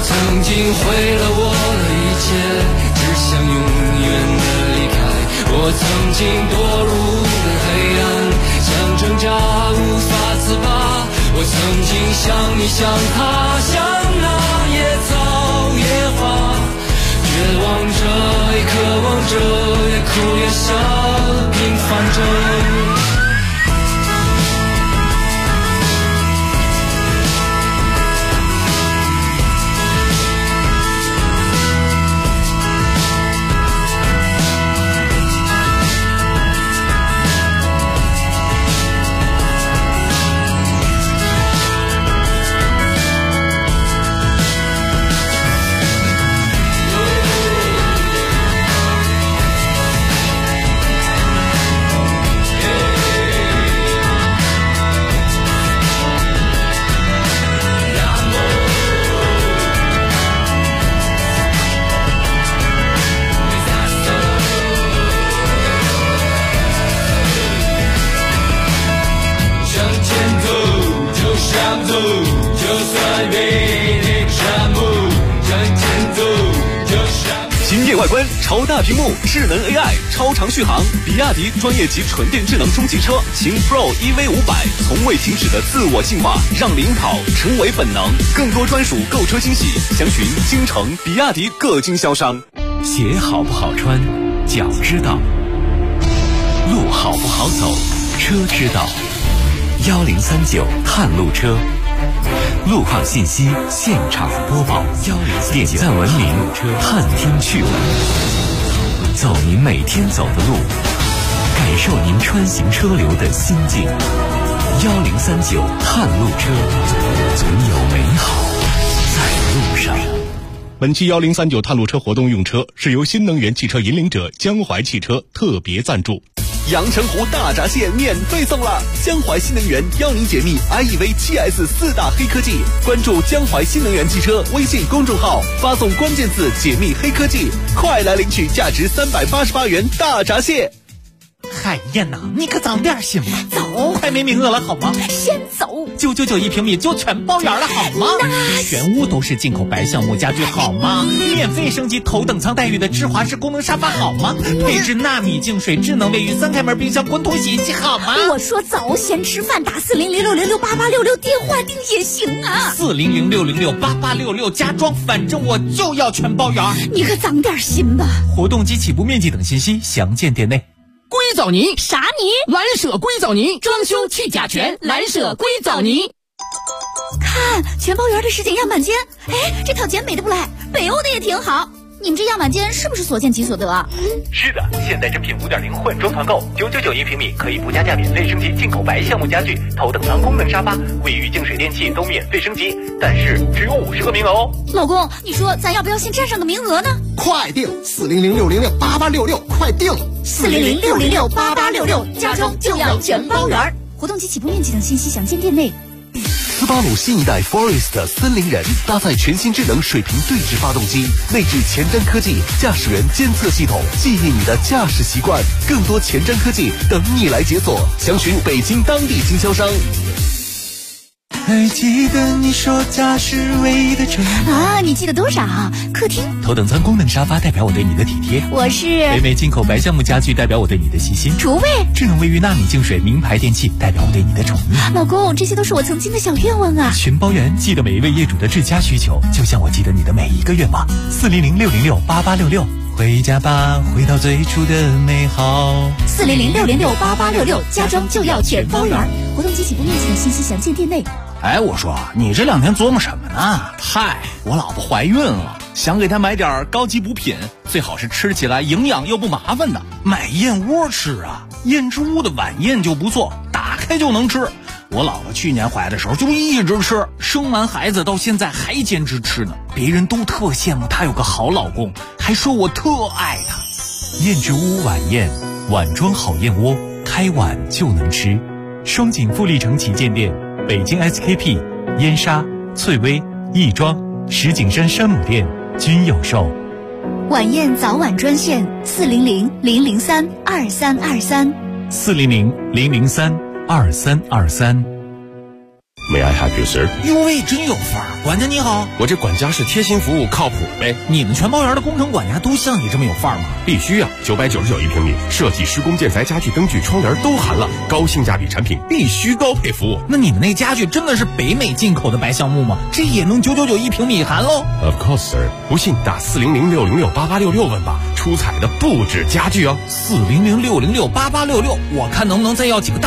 曾经毁了我的一切，只想永远的离开。我曾经堕入了黑暗，想挣扎无法自拔。我曾经像你像他像那野草野花，绝望着也渴望着，也哭也笑，平凡着。
新业外观，超大屏幕，智能 AI， 超长续航，比亚迪专业级纯电智能中级车秦 Pro EV500，从未停止的自我进化，让领跑成为本能。更多专属购车惊喜，详询京城、比亚迪各经销商。
鞋好不好穿，脚知道；路好不好走，车知道。1039探路车，路况信息现场播报，点赞文明，探听趣闻，走您每天走的路，感受您穿行车流的心境。1039探路车，总有美好在路上。
本期1039探路车活动用车是由新能源汽车引领者江淮汽车特别赞助。阳澄湖大闸蟹免费送了！江淮新能源邀您解密 IEV 7S 4大黑科技，关注江淮新能源汽车微信公众号，发送关键字解密黑科技，快来领取价值388元大闸蟹。
海燕呐，你可早点行吗？走，快没名额了好吗？
先走。
999一平米就全包圆了好吗？全屋都是进口白橡木家具好吗？免费升级头等舱待遇的智华式功能沙发好吗？配置纳米净水智能卫浴3开门冰箱滚筒洗衣机好吗？
我说走，先吃饭打40060688866电话订也行啊。
40060688866加装，反正我就要全包圆。
你可长点心吧。
活动及起步面积等信息详见店内。 硅藻泥
啥泥？
蓝舍硅藻泥，装修去甲醛，蓝舍硅藻泥。
看全包圆的实景样板间，哎，这套简美的不赖，北欧的也挺好。你们这样板间是不是所见即所得啊？
是的，现在正品5.0换装团购，999一平米可以不加价免费升级进口白橡木家具、头等舱功能沙发、卫浴净水电器都免费升级，但是只有50个名额哦。
老公，你说咱要不要先占上个名额呢？
快订40060688866，快订
40060688866，家装就要全包圆。活动及起步面积等信息详见店内。
斯巴鲁新一代 Forest 森林人搭载全新智能水平对置发动机，内置前瞻科技驾驶员监测系统，记忆你的驾驶习惯，更多前瞻科技等你来解锁。详询北京当地经销商。
还记得你说家是唯一的城
啊？你记得多少？客厅
头等舱功能沙发代表我对你的体贴，
我是
北美进口白橡木家具代表我对你的细心，
厨卫
智能卫浴纳米净水名牌电器代表我对你的宠溺。
老公，这些都是我曾经的小愿望啊！
全包圆，记得每一位业主的至佳需求，就像我记得你的每一个愿望。40060688866，回家吧，回到最初的美好。
40060688866，家装就要全包圆。活动及起步面积等信息详见店内。
哎，我说你这2天琢磨什么呢？嗨，我老婆怀孕了，想给她买点高级补品，最好是吃起来营养又不麻烦的。买燕窝吃啊，燕之屋的晚宴就不错，打开就能吃。我老婆去年怀的时候就一直吃，生完孩子到现在还坚持吃呢。别人都特羡慕她有个好老公，还说我特爱她。燕之屋晚宴，碗装好燕窝，开碗就能吃。双井富力城旗舰店。北京 SKP、燕莎、翠微、亦庄、石景山山姆店均有售。
晚宴早晚专线400-003-2323。
400-003-2323。
May I help you, sir？
哟喂，真有范儿！管家你好，
我这管家是贴心服务，靠谱呗。
你们全包园的工程管家都像你这么有范儿吗？
必须啊！999一平米，设计、施工、建材、家具、灯具、窗帘都含了，高性价比产品，必须高配服务。
那你们那家具真的是北美进口的白橡木吗？这也能999一平米含喽
？Of course, sir。不信打400-606-8866问吧，出彩的不止家具哦。
400-606-8866，我看能不能再要几个大